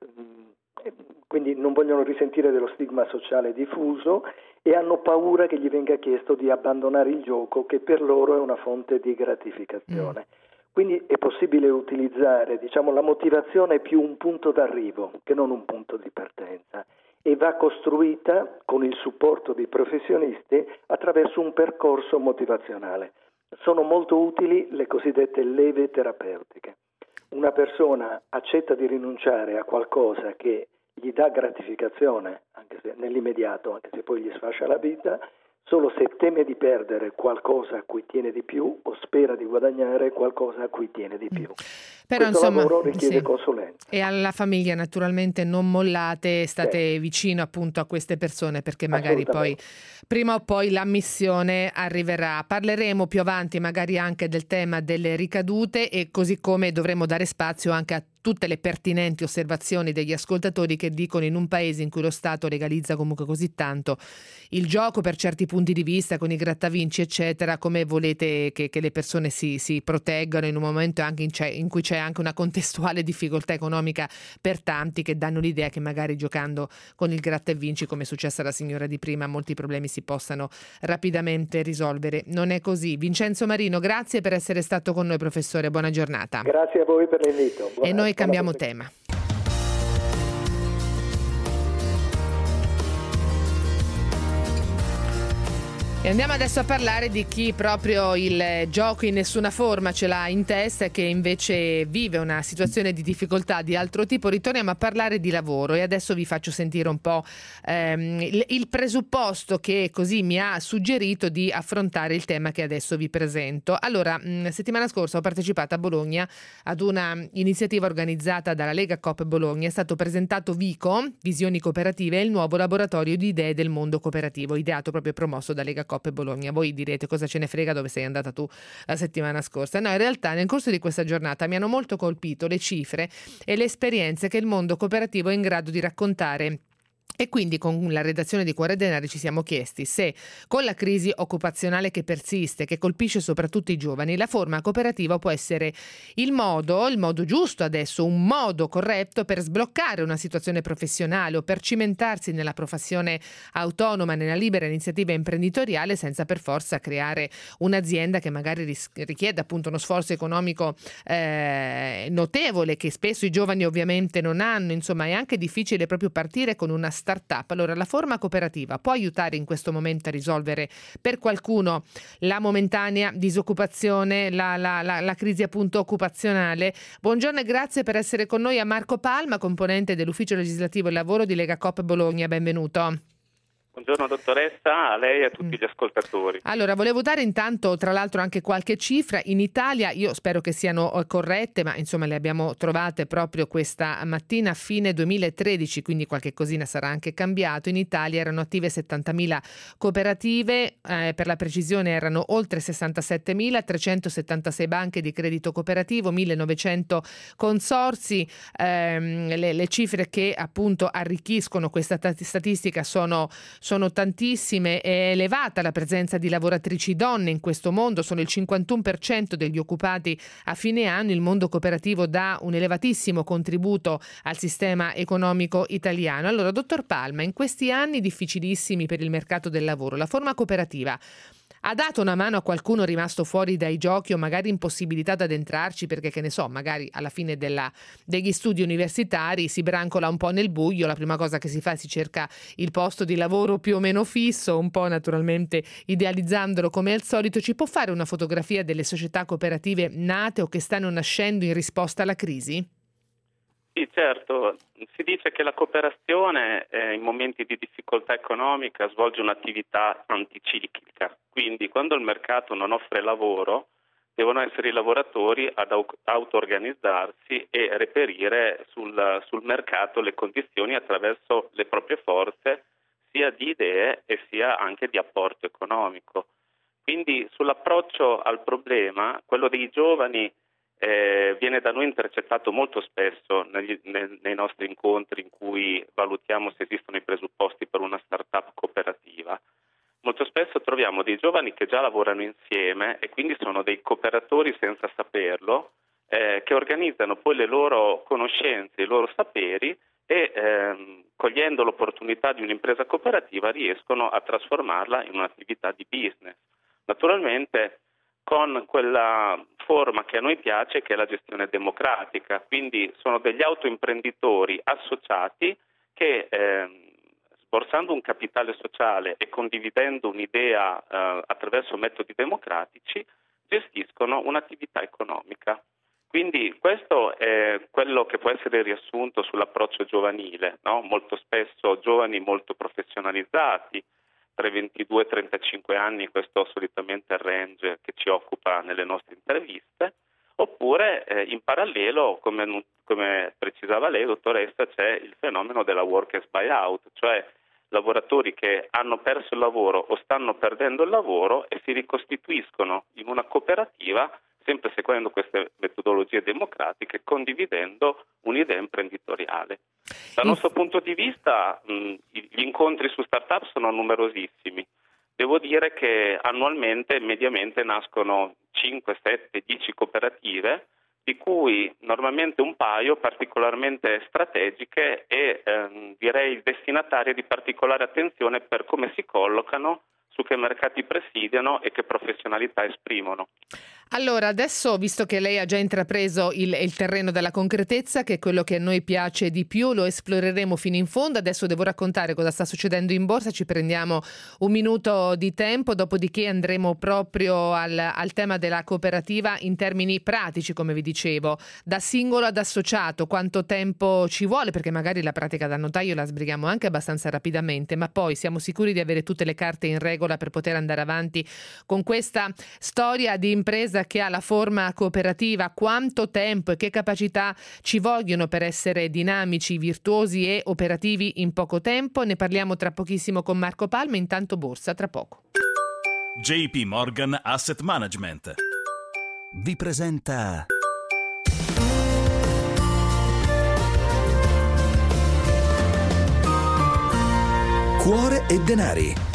Speaker 8: quindi non vogliono risentire dello stigma sociale diffuso e hanno paura che gli venga chiesto di abbandonare il gioco, che per loro è una fonte di gratificazione. Mm. Quindi è possibile utilizzare, diciamo, la motivazione più un punto d'arrivo che non un punto di partenza, e va costruita con il supporto di professionisti attraverso un percorso motivazionale. Sono molto utili le cosiddette leve terapeutiche. Una persona accetta di rinunciare a qualcosa che gli dà gratificazione, anche se nell'immediato, anche se poi gli sfascia la vita, solo se teme di perdere qualcosa a cui tiene di più o spera di guadagnare qualcosa a cui tiene di più.
Speaker 2: Però,
Speaker 8: Questo
Speaker 2: insomma,
Speaker 8: lavoro richiede
Speaker 2: sì.
Speaker 8: consulenza.
Speaker 2: E alla famiglia naturalmente non mollate, state sì. vicino appunto a queste persone, perché magari poi prima o poi l'ammissione arriverà. Parleremo più avanti magari anche del tema delle ricadute, e così come dovremo dare spazio anche a tutte le pertinenti osservazioni degli ascoltatori che dicono: in un paese in cui lo Stato legalizza comunque così tanto il gioco per certi punti di vista, con i grattavinci eccetera, come volete che, che le persone si, si proteggano in un momento anche in, in cui c'è anche una contestuale difficoltà economica per tanti, che danno l'idea che magari giocando con il gratta e vinci, come è successo alla signora di prima, molti problemi si possano rapidamente risolvere. Non è così. Vincenzo Marino, grazie per essere stato con noi, professore, buona giornata.
Speaker 8: Grazie a voi per l'invito. Buona,
Speaker 2: e noi cambiamo tema. E andiamo adesso a parlare di chi proprio il gioco in nessuna forma ce l'ha in testa e che invece vive una situazione di difficoltà di altro tipo. Ritorniamo a parlare di lavoro, e adesso vi faccio sentire un po' ehm, il, il presupposto che così mi ha suggerito di affrontare il tema che adesso vi presento. Allora, mh, settimana scorsa ho partecipato a Bologna ad una iniziativa organizzata dalla Lega Coop Bologna. È stato presentato Vico, Visioni Cooperative, il nuovo laboratorio di idee del mondo cooperativo, ideato proprio e promosso da Lega Coop Coop Bologna. Voi direte cosa ce ne frega dove sei andata tu la settimana scorsa. No, in realtà nel corso di questa giornata mi hanno molto colpito le cifre e le esperienze che il mondo cooperativo è in grado di raccontare. E quindi con la redazione di Cuore Denari ci siamo chiesti se con la crisi occupazionale che persiste, che colpisce soprattutto i giovani, la forma cooperativa può essere il modo, il modo giusto adesso, un modo corretto per sbloccare una situazione professionale o per cimentarsi nella professione autonoma, nella libera iniziativa imprenditoriale senza per forza creare un'azienda che magari ris- richiede appunto uno sforzo economico eh, notevole che spesso i giovani ovviamente non hanno. Insomma, è anche difficile proprio partire con una startup. Allora, la forma cooperativa può aiutare in questo momento a risolvere per qualcuno la momentanea disoccupazione, la, la, la, la crisi appunto occupazionale. Buongiorno e grazie per essere con noi a Marco Palma, componente dell'Ufficio Legislativo e Lavoro di Lega Coop Bologna. Benvenuto.
Speaker 10: Buongiorno dottoressa, a lei e a tutti gli ascoltatori.
Speaker 2: Allora, volevo dare intanto tra l'altro anche qualche cifra. In Italia, io spero che siano corrette, ma insomma le abbiamo trovate proprio questa mattina a fine duemilatredici, quindi qualche cosina sarà anche cambiato. In Italia erano attive settantamila cooperative, eh, per la precisione erano oltre sessantasettemila, trecentosettantasei banche di credito cooperativo, millenovecento consorzi. Ehm, le, le cifre che appunto arricchiscono questa t- statistica sono Sono tantissime, è elevata la presenza di lavoratrici donne in questo mondo, sono il cinquantuno per cento degli occupati a fine anno. Il mondo cooperativo dà un elevatissimo contributo al sistema economico italiano. Allora, dottor Palma, in questi anni difficilissimi per il mercato del lavoro, la forma cooperativa ha dato una mano a qualcuno rimasto fuori dai giochi o magari impossibilitato ad entrarci perché, che ne so, magari alla fine della, degli studi universitari si brancola un po' nel buio, la prima cosa che si fa si cerca il posto di lavoro più o meno fisso, un po' naturalmente idealizzandolo come al solito. Ci può fare una fotografia delle società cooperative nate o che stanno nascendo in risposta alla crisi?
Speaker 10: Sì, certo. Si dice che la cooperazione eh, in momenti di difficoltà economica svolge un'attività anticiclica, quindi quando il mercato non offre lavoro devono essere i lavoratori ad au- auto-organizzarsi e reperire sul, sul mercato le condizioni attraverso le proprie forze sia di idee e sia anche di apporto economico. Quindi sull'approccio al problema, quello dei giovani Eh, viene da noi intercettato molto spesso negli, nei, nei nostri incontri in cui valutiamo se esistono i presupposti per una startup cooperativa. Molto spesso troviamo dei giovani che già lavorano insieme e quindi sono dei cooperatori senza saperlo, eh, che organizzano poi le loro conoscenze, i loro saperi e ehm, cogliendo l'opportunità di un'impresa cooperativa riescono a trasformarla in un'attività di business. Naturalmente con quella forma che a noi piace, che è la gestione democratica, quindi sono degli autoimprenditori associati che eh, sborsando un capitale sociale e condividendo un'idea eh, attraverso metodi democratici gestiscono un'attività economica. Quindi questo è quello che può essere riassunto sull'approccio giovanile, no? Molto spesso giovani molto professionalizzati, tra i ventidue e i trentacinque anni, questo solitamente è il range che ci occupa nelle nostre interviste, oppure eh, in parallelo, come, come precisava lei, dottoressa, c'è il fenomeno della workers buyout, cioè lavoratori che hanno perso il lavoro o stanno perdendo il lavoro e si ricostituiscono in una cooperativa sempre seguendo queste metodologie democratiche, condividendo un'idea imprenditoriale. Dal nostro punto di vista mh, gli incontri su startup sono numerosissimi. Devo dire che annualmente, mediamente, nascono cinque, sette, dieci cooperative, di cui normalmente un paio particolarmente strategiche e ehm, direi destinatarie di particolare attenzione per come si collocano, su che mercati presidiano e che professionalità esprimono.
Speaker 2: Allora, adesso, visto che lei ha già intrapreso il, il terreno della concretezza, che è quello che a noi piace di più, lo esploreremo fino in fondo. Adesso devo raccontare cosa sta succedendo in borsa, ci prendiamo un minuto di tempo, dopodiché andremo proprio al, al tema della cooperativa in termini pratici, come vi dicevo, da singolo ad associato, quanto tempo ci vuole, perché magari la pratica da notaio la sbrighiamo anche abbastanza rapidamente, ma poi siamo sicuri di avere tutte le carte in regola per poter andare avanti con questa storia di impresa che ha la forma cooperativa. Quanto tempo e che capacità ci vogliono per essere dinamici, virtuosi e operativi in poco tempo? Ne parliamo tra pochissimo con Marco Palma. Intanto borsa, tra poco.
Speaker 11: J P Morgan Asset Management
Speaker 1: vi presenta Cuore e denari.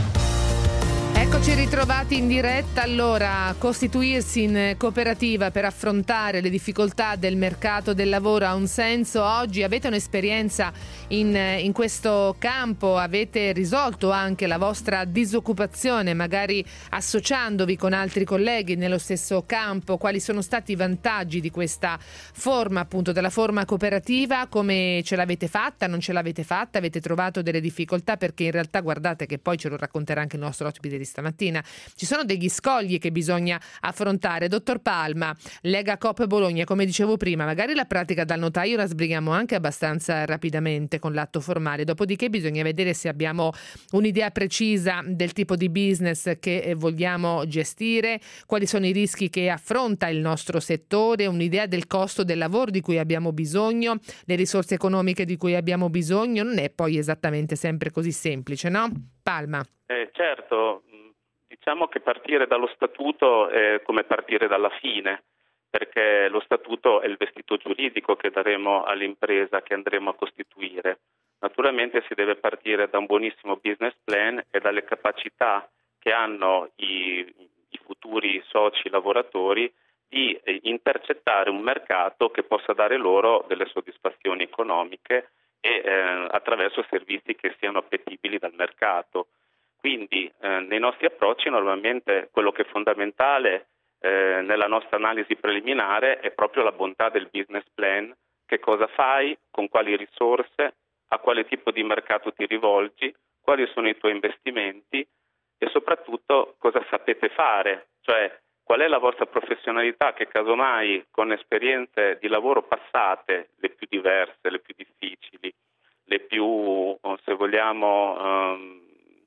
Speaker 2: Eccoci ritrovati in diretta. Allora, costituirsi in cooperativa per affrontare le difficoltà del mercato del lavoro ha un senso? Oggi avete un'esperienza in, in questo campo? Avete risolto anche la vostra disoccupazione, magari associandovi con altri colleghi nello stesso campo? Quali sono stati i vantaggi di questa forma, appunto, della forma cooperativa? Come ce l'avete fatta? Non ce l'avete fatta? Avete trovato delle difficoltà? Perché in realtà, guardate che poi ce lo racconterà anche il nostro ospite di stamattina, ci sono degli scogli che bisogna affrontare. Dottor Palma, Lega Coop Bologna, come dicevo prima, magari la pratica dal notaio la sbrighiamo anche abbastanza rapidamente con l'atto formale, dopodiché bisogna vedere se abbiamo un'idea precisa del tipo di business che vogliamo gestire, quali sono i rischi che affronta il nostro settore, un'idea del costo del lavoro di cui abbiamo bisogno, le risorse economiche di cui abbiamo bisogno. Non è poi esattamente sempre così semplice, no? Palma.
Speaker 10: Eh, certo. Diciamo che partire dallo statuto è come partire dalla fine, perché lo statuto è il vestito giuridico che daremo all'impresa che andremo a costituire. Naturalmente si deve partire da un buonissimo business plan e dalle capacità che hanno i, i futuri soci lavoratori di intercettare un mercato che possa dare loro delle soddisfazioni economiche e eh, attraverso servizi che siano appetibili dal mercato. Quindi eh, nei nostri approcci normalmente quello che è fondamentale eh, nella nostra analisi preliminare è proprio la bontà del business plan, che cosa fai, con quali risorse, a quale tipo di mercato ti rivolgi, quali sono i tuoi investimenti e soprattutto cosa sapete fare, cioè qual è la vostra professionalità che casomai con esperienze di lavoro passate, le più diverse, le più difficili, le più, se vogliamo, ehm,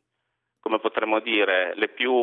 Speaker 10: come potremmo dire, le più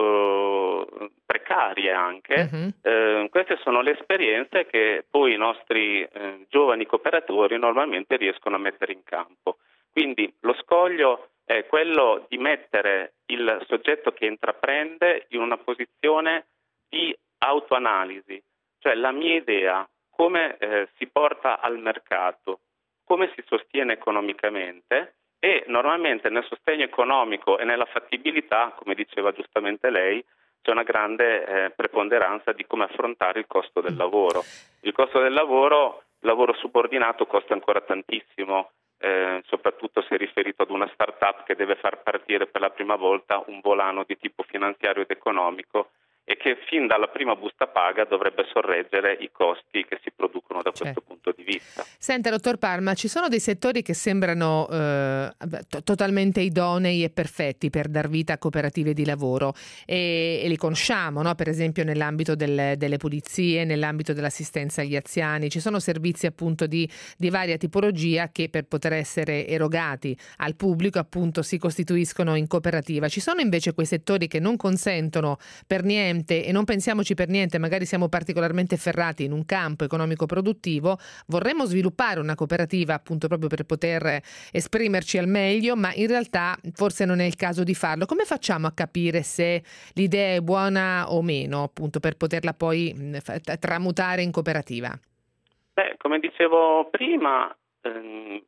Speaker 10: eh, precarie anche, uh-huh. eh, queste sono le esperienze che poi i nostri eh, giovani cooperatori normalmente riescono a mettere in campo. Quindi lo scoglio è quello di mettere il soggetto che intraprende in una posizione di autoanalisi, cioè la mia idea, come eh, si porta al mercato, come si sostiene economicamente. E normalmente nel sostegno economico e nella fattibilità, come diceva giustamente lei, c'è una grande eh, preponderanza di come affrontare il costo del lavoro. Il costo del lavoro, il lavoro subordinato costa ancora tantissimo, eh, soprattutto se riferito ad una start-up che deve far partire per la prima volta un volano di tipo finanziario ed economico e che fin dalla prima busta paga dovrebbe sorreggere i costi che si producono da questo
Speaker 2: certo.
Speaker 10: punto di vista.
Speaker 2: Senta, dottor Palma, ci sono dei settori che sembrano eh, t- totalmente idonei e perfetti per dar vita a cooperative di lavoro e, e li conosciamo, no? Per esempio nell'ambito del, delle pulizie, nell'ambito dell'assistenza agli anziani. Ci sono servizi appunto di, di varia tipologia che per poter essere erogati al pubblico appunto si costituiscono in cooperativa. Ci sono invece quei settori che non consentono per niente, e non pensiamoci per niente, magari siamo particolarmente ferrati in un campo economico produttivo, vorremmo sviluppare una cooperativa appunto proprio per poter esprimerci al meglio, ma in realtà forse non è il caso di farlo. Come facciamo a capire se l'idea è buona o meno, appunto, per poterla poi mh, tramutare in cooperativa?
Speaker 10: Beh, come dicevo prima, ehm,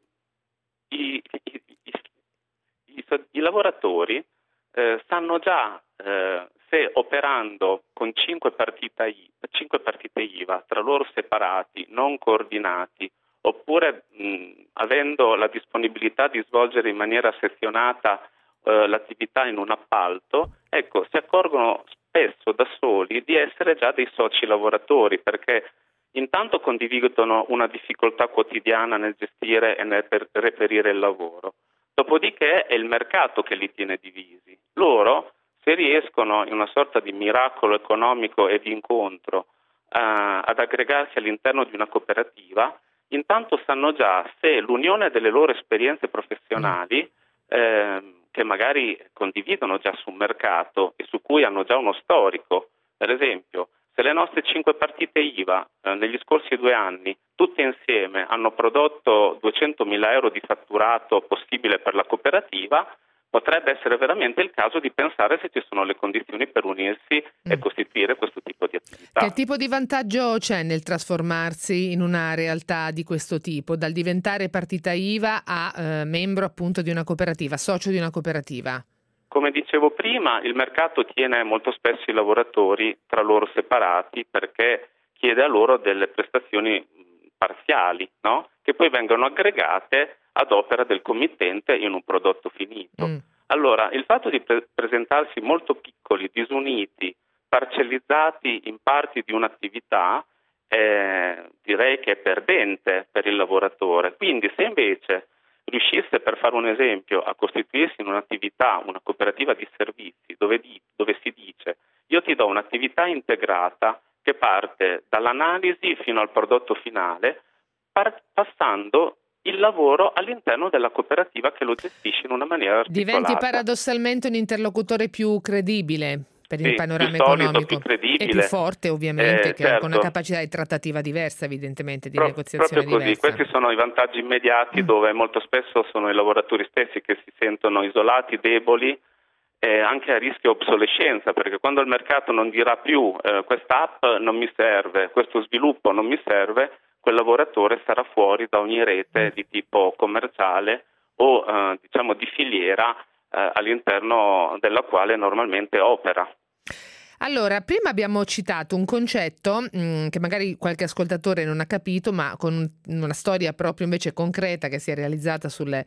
Speaker 10: i, i, i, i, i lavoratori eh, sanno già eh, se operando con cinque partite I V A, cinque partite I V A tra loro separati, non coordinati, oppure mh, avendo la disponibilità di svolgere in maniera sezionata eh, l'attività in un appalto, ecco, si accorgono spesso da soli di essere già dei soci lavoratori, perché intanto condividono una difficoltà quotidiana nel gestire e nel per- reperire il lavoro. Dopodiché è il mercato che li tiene divisi. Loro, se riescono in una sorta di miracolo economico e di incontro eh, ad aggregarsi all'interno di una cooperativa, intanto sanno già se l'unione delle loro esperienze professionali, eh, che magari condividono già sul mercato e su cui hanno già uno storico, per esempio, se le nostre cinque partite I V A eh, negli scorsi due anni tutte insieme hanno prodotto duecentomila euro di fatturato possibile per la cooperativa, potrebbe essere veramente il caso di pensare se ci sono le condizioni per unirsi mm. e costituire questo tipo di attività.
Speaker 2: Che tipo di vantaggio c'è nel trasformarsi in una realtà di questo tipo, dal diventare partita I V A a eh, membro appunto di una cooperativa, socio di una cooperativa?
Speaker 10: Come dicevo prima, il mercato tiene molto spesso i lavoratori tra loro separati perché chiede a loro delle prestazioni parziali, no? Che poi vengono aggregate ad opera del committente in un prodotto finito. Mm. Allora, il fatto di pre- presentarsi molto piccoli, disuniti, parcellizzati in parti di un'attività, eh, direi che è perdente per il lavoratore. Quindi se invece riuscisse, per fare un esempio, a costituirsi in un'attività, una cooperativa di servizi, dove, di, dove si dice io ti do un'attività integrata che parte dall'analisi fino al prodotto finale, par- passando il lavoro all'interno della cooperativa che lo gestisce in una maniera articolata.
Speaker 2: Diventi paradossalmente un interlocutore più credibile per
Speaker 10: sì,
Speaker 2: il panorama
Speaker 10: più solido,
Speaker 2: economico
Speaker 10: più credibile.
Speaker 2: E più forte ovviamente,
Speaker 10: eh,
Speaker 2: che
Speaker 10: certo.
Speaker 2: con una capacità di trattativa diversa evidentemente, di
Speaker 10: Pro-
Speaker 2: negoziazione
Speaker 10: proprio così.
Speaker 2: diversa.
Speaker 10: Questi sono i vantaggi immediati mm. dove molto spesso sono i lavoratori stessi che si sentono isolati, deboli, eh, anche a rischio obsolescenza, perché quando il mercato non dirà più eh, questa app non mi serve, questo sviluppo non mi serve, quel lavoratore sarà fuori da ogni rete mm. di tipo commerciale o eh, diciamo di filiera eh, all'interno della quale normalmente opera.
Speaker 2: Allora, prima abbiamo citato un concetto mh, che magari qualche ascoltatore non ha capito, ma con una storia proprio invece concreta che si è realizzata sulle,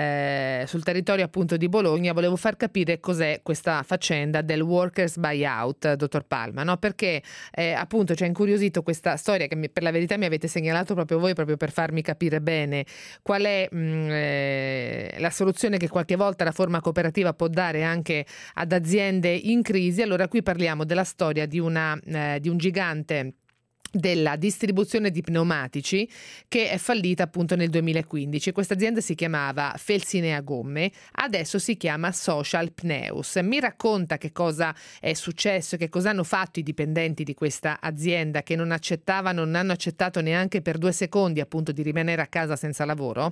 Speaker 2: eh, sul territorio appunto di Bologna. Volevo far capire cos'è questa faccenda del workers buyout, dottor Palma, no? Perché eh, appunto ci ha incuriosito questa storia che mi, per la verità mi avete segnalato proprio voi, proprio per farmi capire bene qual è mh, eh, la soluzione che qualche volta la forma cooperativa può dare anche ad aziende in crisi. Allora qui parliamo della storia di, una, eh, di un gigante della distribuzione di pneumatici che è fallita appunto nel duemilaquindici. Questa azienda si chiamava Felsinea Gomme, adesso si chiama Social Pneus. Mi racconta che cosa è successo, che cosa hanno fatto i dipendenti di questa azienda che non accettavano, non hanno accettato neanche per due secondi appunto di rimanere a casa senza lavoro?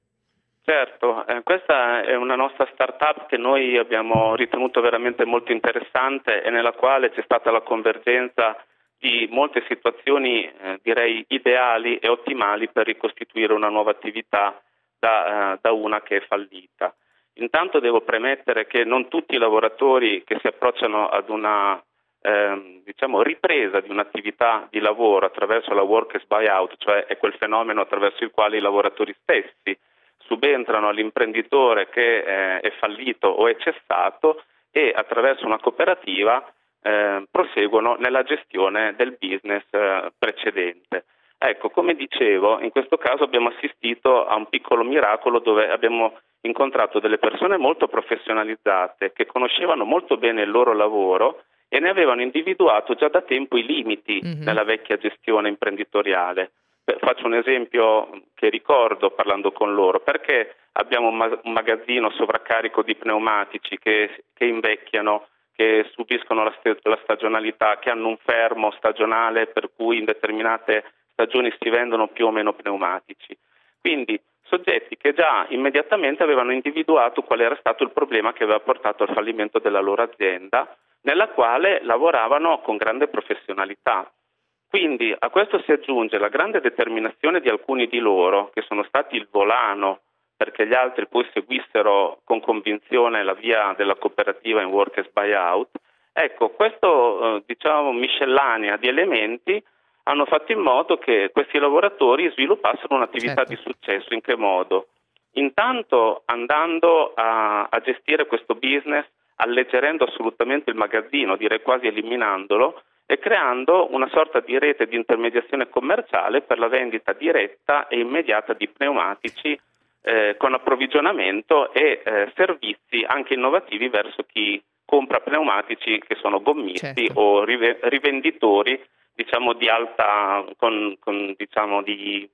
Speaker 10: Certo, eh, questa è una nostra startup che noi abbiamo ritenuto veramente molto interessante e nella quale c'è stata la convergenza di molte situazioni eh, direi ideali e ottimali per ricostituire una nuova attività da, eh, da una che è fallita. Intanto devo premettere che non tutti i lavoratori che si approcciano ad una eh, diciamo ripresa di un'attività di lavoro attraverso la workers buyout, cioè è quel fenomeno attraverso il quale i lavoratori stessi subentrano all'imprenditore che eh, è fallito o è cessato e attraverso una cooperativa eh, proseguono nella gestione del business eh, precedente. Ecco, come dicevo, in questo caso abbiamo assistito a un piccolo miracolo dove abbiamo incontrato delle persone molto professionalizzate che conoscevano molto bene il loro lavoro e ne avevano individuato già da tempo i limiti mm-hmm. nella vecchia gestione imprenditoriale. Faccio un esempio che ricordo parlando con loro, perché abbiamo un, ma- un magazzino sovraccarico di pneumatici che, che invecchiano, che subiscono la, st- la stagionalità, che hanno un fermo stagionale per cui in determinate stagioni si vendono più o meno pneumatici. Quindi soggetti che già immediatamente avevano individuato qual era stato il problema che aveva portato al fallimento della loro azienda, nella quale lavoravano con grande professionalità. Quindi a questo si aggiunge la grande determinazione di alcuni di loro, che sono stati il volano perché gli altri poi seguissero con convinzione la via della cooperativa in workers buyout. Ecco, questo eh, diciamo miscellanea di elementi hanno fatto in modo che questi lavoratori sviluppassero un'attività certo. di successo. In che modo? Intanto andando a, a gestire questo business alleggerendo assolutamente il magazzino, direi quasi eliminandolo, e creando una sorta di rete di intermediazione commerciale per la vendita diretta e immediata di pneumatici eh, con approvvigionamento e eh, servizi anche innovativi verso chi compra pneumatici che sono gommisti certo. o rive- rivenditori diciamo di alta con, con diciamo di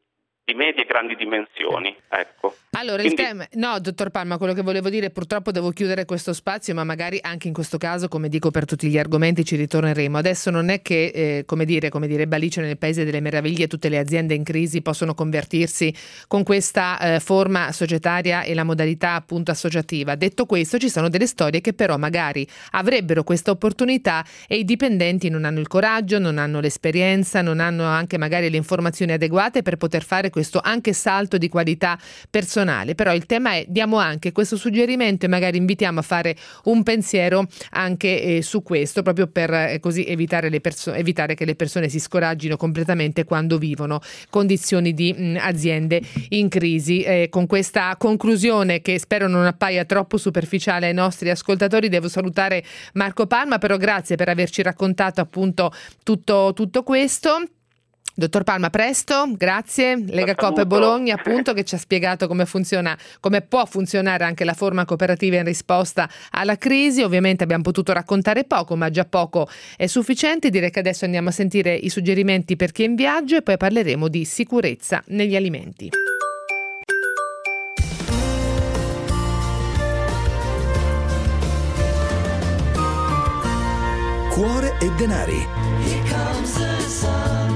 Speaker 10: di medie e grandi dimensioni. Ecco.
Speaker 2: Allora,
Speaker 10: Quindi...
Speaker 2: il tema, no, dottor Palma, quello che volevo dire, purtroppo devo chiudere questo spazio, ma magari anche in questo caso, come dico per tutti gli argomenti, ci ritorneremo. Adesso non è che, eh, come dire, come direbbe Alice nel Paese delle Meraviglie, tutte le aziende in crisi possono convertirsi con questa eh, forma societaria e la modalità appunto associativa. Detto questo, ci sono delle storie che però magari avrebbero questa opportunità e i dipendenti non hanno il coraggio, non hanno l'esperienza, non hanno anche magari le informazioni adeguate per poter fare questo anche salto di qualità personale. Però il tema è, diamo anche questo suggerimento e magari invitiamo a fare un pensiero anche eh, su questo, proprio per eh, così evitare, le perso- evitare che le persone si scoraggino completamente quando vivono condizioni di mh, aziende in crisi. Eh, con questa conclusione, che spero non appaia troppo superficiale ai nostri ascoltatori, devo salutare Marco Palma, però grazie per averci raccontato appunto tutto, tutto questo. Dottor Palma, presto, grazie. Lega Coop e Bologna, appunto, che ci ha spiegato come funziona, come può funzionare anche la forma cooperativa in risposta alla crisi. Ovviamente abbiamo potuto raccontare poco, ma già poco è sufficiente. Direi che adesso andiamo a sentire i suggerimenti per chi è in viaggio e poi parleremo di sicurezza negli alimenti.
Speaker 1: Cuore e denari.
Speaker 3: Here comes the sun.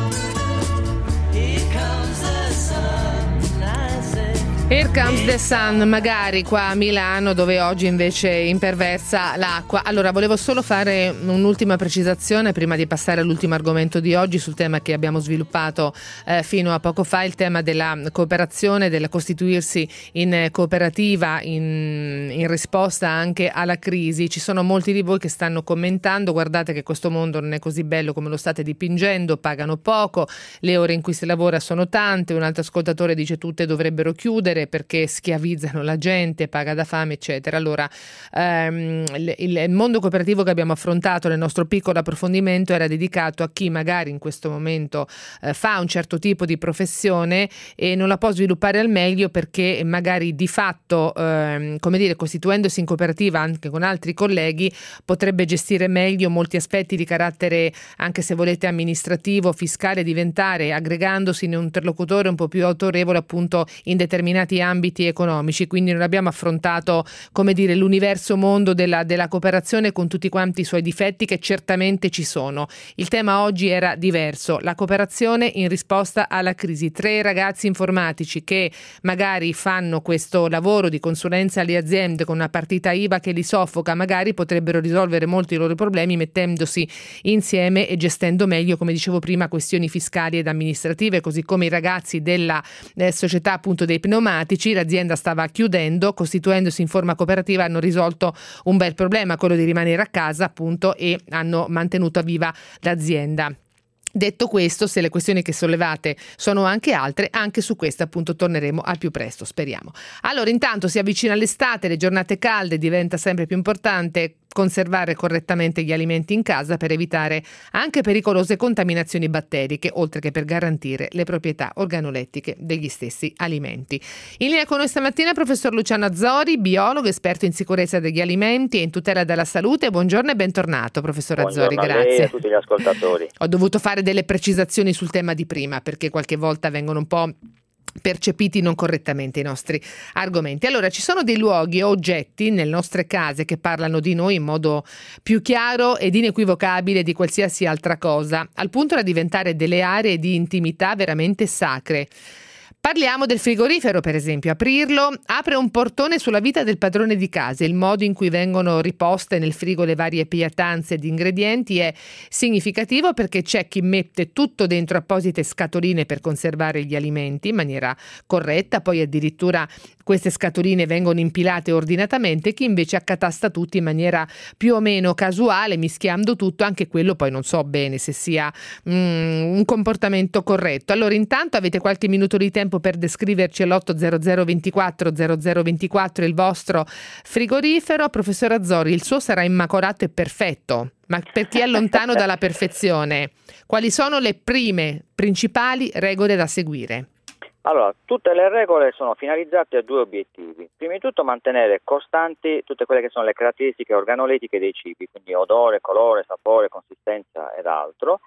Speaker 3: Here comes the sun. I say.
Speaker 2: Here comes the sun, magari qua a Milano, dove oggi invece imperversa l'acqua. Allora, volevo solo fare un'ultima precisazione prima di passare all'ultimo argomento di oggi sul tema che abbiamo sviluppato eh, fino a poco fa, il tema della cooperazione, del costituirsi in cooperativa in, in risposta anche alla crisi. Ci sono molti di voi che stanno commentando: guardate che questo mondo non è così bello come lo state dipingendo, pagano poco, le ore in cui si lavora sono tante. Un altro ascoltatore dice tutte dovrebbero chiudere perché schiavizzano la gente, paga da fame, eccetera. Allora, ehm, il, il mondo cooperativo che abbiamo affrontato nel nostro piccolo approfondimento era dedicato a chi magari in questo momento eh, fa un certo tipo di professione e non la può sviluppare al meglio perché magari di fatto, ehm, come dire, costituendosi in cooperativa anche con altri colleghi, potrebbe gestire meglio molti aspetti di carattere, anche se volete, amministrativo, fiscale, diventare, aggregandosi in un interlocutore un po' più autorevole appunto in determinati ambiti economici. Quindi non abbiamo affrontato, come dire, l'universo mondo della, della cooperazione con tutti quanti i suoi difetti, che certamente ci sono. Il tema oggi era diverso: la cooperazione in risposta alla crisi. Tre ragazzi informatici che magari fanno questo lavoro di consulenza alle aziende con una partita I V A che li soffoca, magari potrebbero risolvere molti loro problemi mettendosi insieme e gestendo meglio, come dicevo prima, questioni fiscali ed amministrative, così come i ragazzi della eh, società appunto dei pneumatici. L'azienda stava chiudendo, costituendosi in forma cooperativa hanno risolto un bel problema, quello di rimanere a casa appunto, e hanno mantenuto viva l'azienda. Detto questo, se le questioni che sollevate sono anche altre, anche su queste appunto torneremo al più presto, speriamo. Allora, intanto si avvicina l'estate, le giornate calde, diventa sempre più importante conservare correttamente gli alimenti in casa per evitare anche pericolose contaminazioni batteriche, oltre che per garantire le proprietà organolettiche degli stessi alimenti. In linea con noi stamattina il professor Luciano Azzori, biologo, esperto in sicurezza degli alimenti e in tutela della salute. Buongiorno e bentornato, professor
Speaker 12: Buongiorno
Speaker 2: Azzori,
Speaker 12: a lei
Speaker 2: grazie.
Speaker 12: e a tutti gli ascoltatori.
Speaker 2: Ho dovuto fare delle precisazioni sul tema di prima perché qualche volta vengono un po' percepiti non correttamente i nostri argomenti. Allora, ci sono dei luoghi o oggetti nelle nostre case che parlano di noi in modo più chiaro ed inequivocabile di qualsiasi altra cosa, al punto da diventare delle aree di intimità veramente sacre. Parliamo del frigorifero, per esempio. Aprirlo apre un portone sulla vita del padrone di casa. Il modo in cui vengono riposte nel frigo le varie pietanze di ingredienti è significativo perché c'è chi mette tutto dentro apposite scatoline per conservare gli alimenti in maniera corretta, poi addirittura queste scatoline vengono impilate ordinatamente, chi invece accatasta tutto in maniera più o meno casuale, mischiando tutto. Anche quello poi non so bene se sia mm, un comportamento corretto. Allora, intanto avete qualche minuto di tempo per descriverci all'otto zero zero ventiquattro zero zero ventiquattro il vostro frigorifero. Professor Azzori, il suo sarà immacolato e perfetto, ma per chi è lontano dalla perfezione, quali sono le prime principali regole da seguire?
Speaker 12: Allora, tutte le regole sono finalizzate a due obiettivi. Prima di tutto mantenere costanti tutte quelle che sono le caratteristiche organoletiche dei cibi, quindi odore, colore, sapore, consistenza ed altro,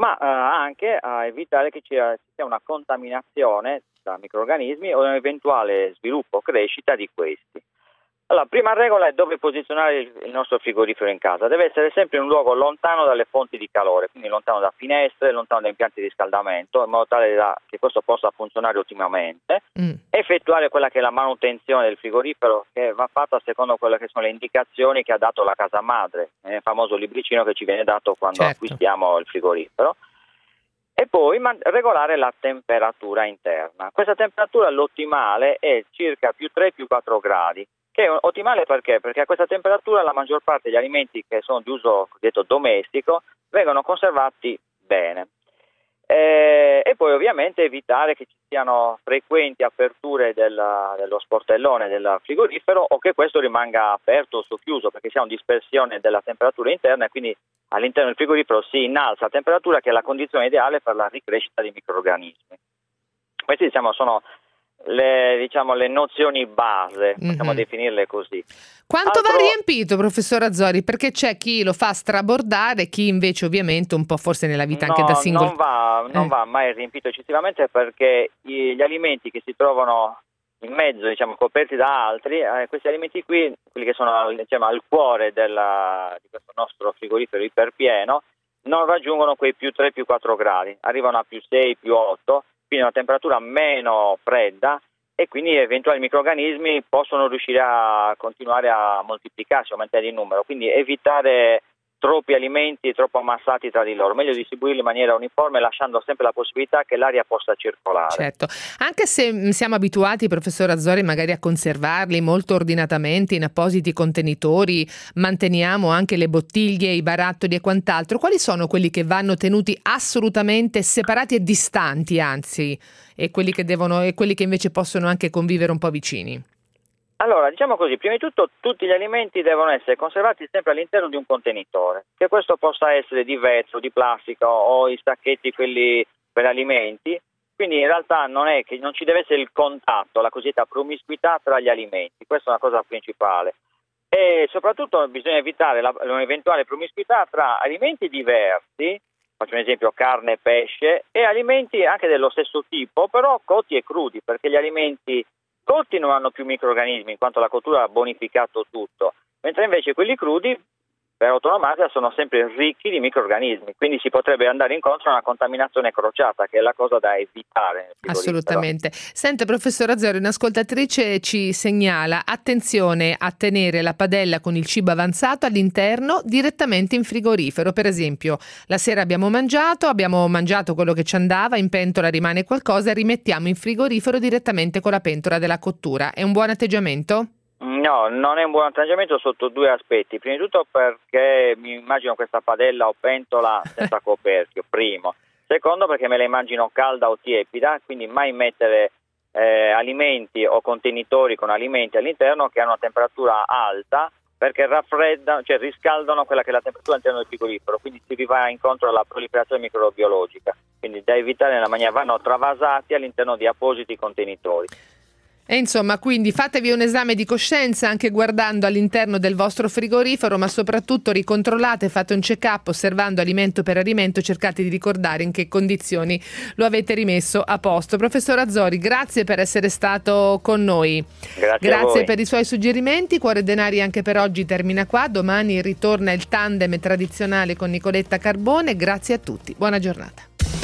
Speaker 12: ma eh, anche a evitare che ci sia una contaminazione da microrganismi o un eventuale sviluppo o crescita di questi. Allora, prima regola è dove posizionare il, il nostro frigorifero in casa. Deve essere sempre in un luogo lontano dalle fonti di calore, quindi lontano da finestre, lontano da impianti di riscaldamento, in modo tale da, che questo possa funzionare ottimamente. Mm. Effettuare quella che è la manutenzione del frigorifero, che va fatta secondo quelle che sono le indicazioni che ha dato la casa madre, nel famoso libricino che ci viene dato quando certo. acquistiamo il frigorifero. E poi man- regolare la temperatura interna. Questa temperatura, l'ottimale, è circa più tre più quattro gradi. Che è ottimale perché? Perché a questa temperatura la maggior parte degli alimenti che sono di uso cosiddetto domestico vengono conservati bene. E, e poi ovviamente evitare che ci siano frequenti aperture della, dello sportellone del frigorifero o che questo rimanga aperto o socchiuso, perché si ha una dispersione della temperatura interna e quindi all'interno del frigorifero si innalza la temperatura, che è la condizione ideale per la ricrescita di microrganismi. Questi diciamo sono le, diciamo, le nozioni base, possiamo mm-hmm. definirle così.
Speaker 2: Quanto
Speaker 12: Altro...
Speaker 2: va riempito, professor Azzori? Perché c'è chi lo fa strabordare, chi invece ovviamente un po' forse nella vita
Speaker 12: no,
Speaker 2: anche da singolo.
Speaker 12: Non va, non
Speaker 2: eh. va
Speaker 12: mai riempito eccessivamente, perché gli alimenti che si trovano in mezzo, diciamo, coperti da altri, eh, questi alimenti qui, quelli che sono diciamo, al cuore della, di questo nostro frigorifero iperpieno, non raggiungono quei più tre più quattro gradi, arrivano a più sei più otto, quindi una temperatura meno fredda, e quindi eventuali microrganismi possono riuscire a continuare a moltiplicarsi, aumentare di numero, quindi evitare troppi alimenti troppo ammassati tra di loro, meglio distribuirli in maniera uniforme, lasciando sempre la possibilità che l'aria possa circolare.
Speaker 2: Certo, anche se siamo abituati, professor Azzori, magari a conservarli molto ordinatamente in appositi contenitori, manteniamo anche le bottiglie, i barattoli e quant'altro, quali sono quelli che vanno tenuti assolutamente separati e distanti, anzi, e quelli che devono e quelli che invece possono anche convivere un po' vicini?
Speaker 12: Allora, diciamo così, prima di tutto tutti gli alimenti devono essere conservati sempre all'interno di un contenitore, che questo possa essere di vetro, di plastica o i sacchetti quelli per alimenti, quindi in realtà non è che non ci deve essere il contatto, la cosiddetta promiscuità tra gli alimenti, questa è una cosa principale. E soprattutto bisogna evitare la, un'eventuale promiscuità tra alimenti diversi, faccio un esempio carne e pesce, e alimenti anche dello stesso tipo, però cotti e crudi, perché gli alimenti cotti non hanno più microrganismi in quanto la cottura ha bonificato tutto, mentre invece quelli crudi per autonomia sono sempre ricchi di microrganismi, quindi si potrebbe andare incontro a una contaminazione crociata, che è la cosa da evitare.
Speaker 2: Assolutamente. Senta, professor Azzori, un'ascoltatrice ci segnala: attenzione a tenere la padella con il cibo avanzato all'interno direttamente in frigorifero. Per esempio, la sera abbiamo mangiato, abbiamo mangiato quello che ci andava, in pentola rimane qualcosa, rimettiamo in frigorifero direttamente con la pentola della cottura. È un buon atteggiamento?
Speaker 12: No, non è un buon atteggiamento sotto due aspetti. Prima di tutto perché mi immagino questa padella o pentola senza coperchio, primo. Secondo perché me la immagino calda o tiepida, quindi mai mettere eh, alimenti o contenitori con alimenti all'interno che hanno una temperatura alta, perché raffreddano, cioè riscaldano quella che è la temperatura all'interno del frigorifero, quindi si va incontro alla proliferazione microbiologica. Quindi da evitare nella maniera, vanno travasati all'interno di appositi contenitori.
Speaker 2: E insomma, quindi fatevi un esame di coscienza anche guardando all'interno del vostro frigorifero, ma soprattutto ricontrollate, fate un check-up osservando alimento per alimento, cercate di ricordare in che condizioni lo avete rimesso a posto. Professor Azzori, grazie per essere stato con noi.
Speaker 12: Grazie,
Speaker 2: grazie per i suoi suggerimenti. Cuore Denari anche per oggi termina qua, domani ritorna il tandem tradizionale con Nicoletta Carbone. Grazie a tutti, buona giornata.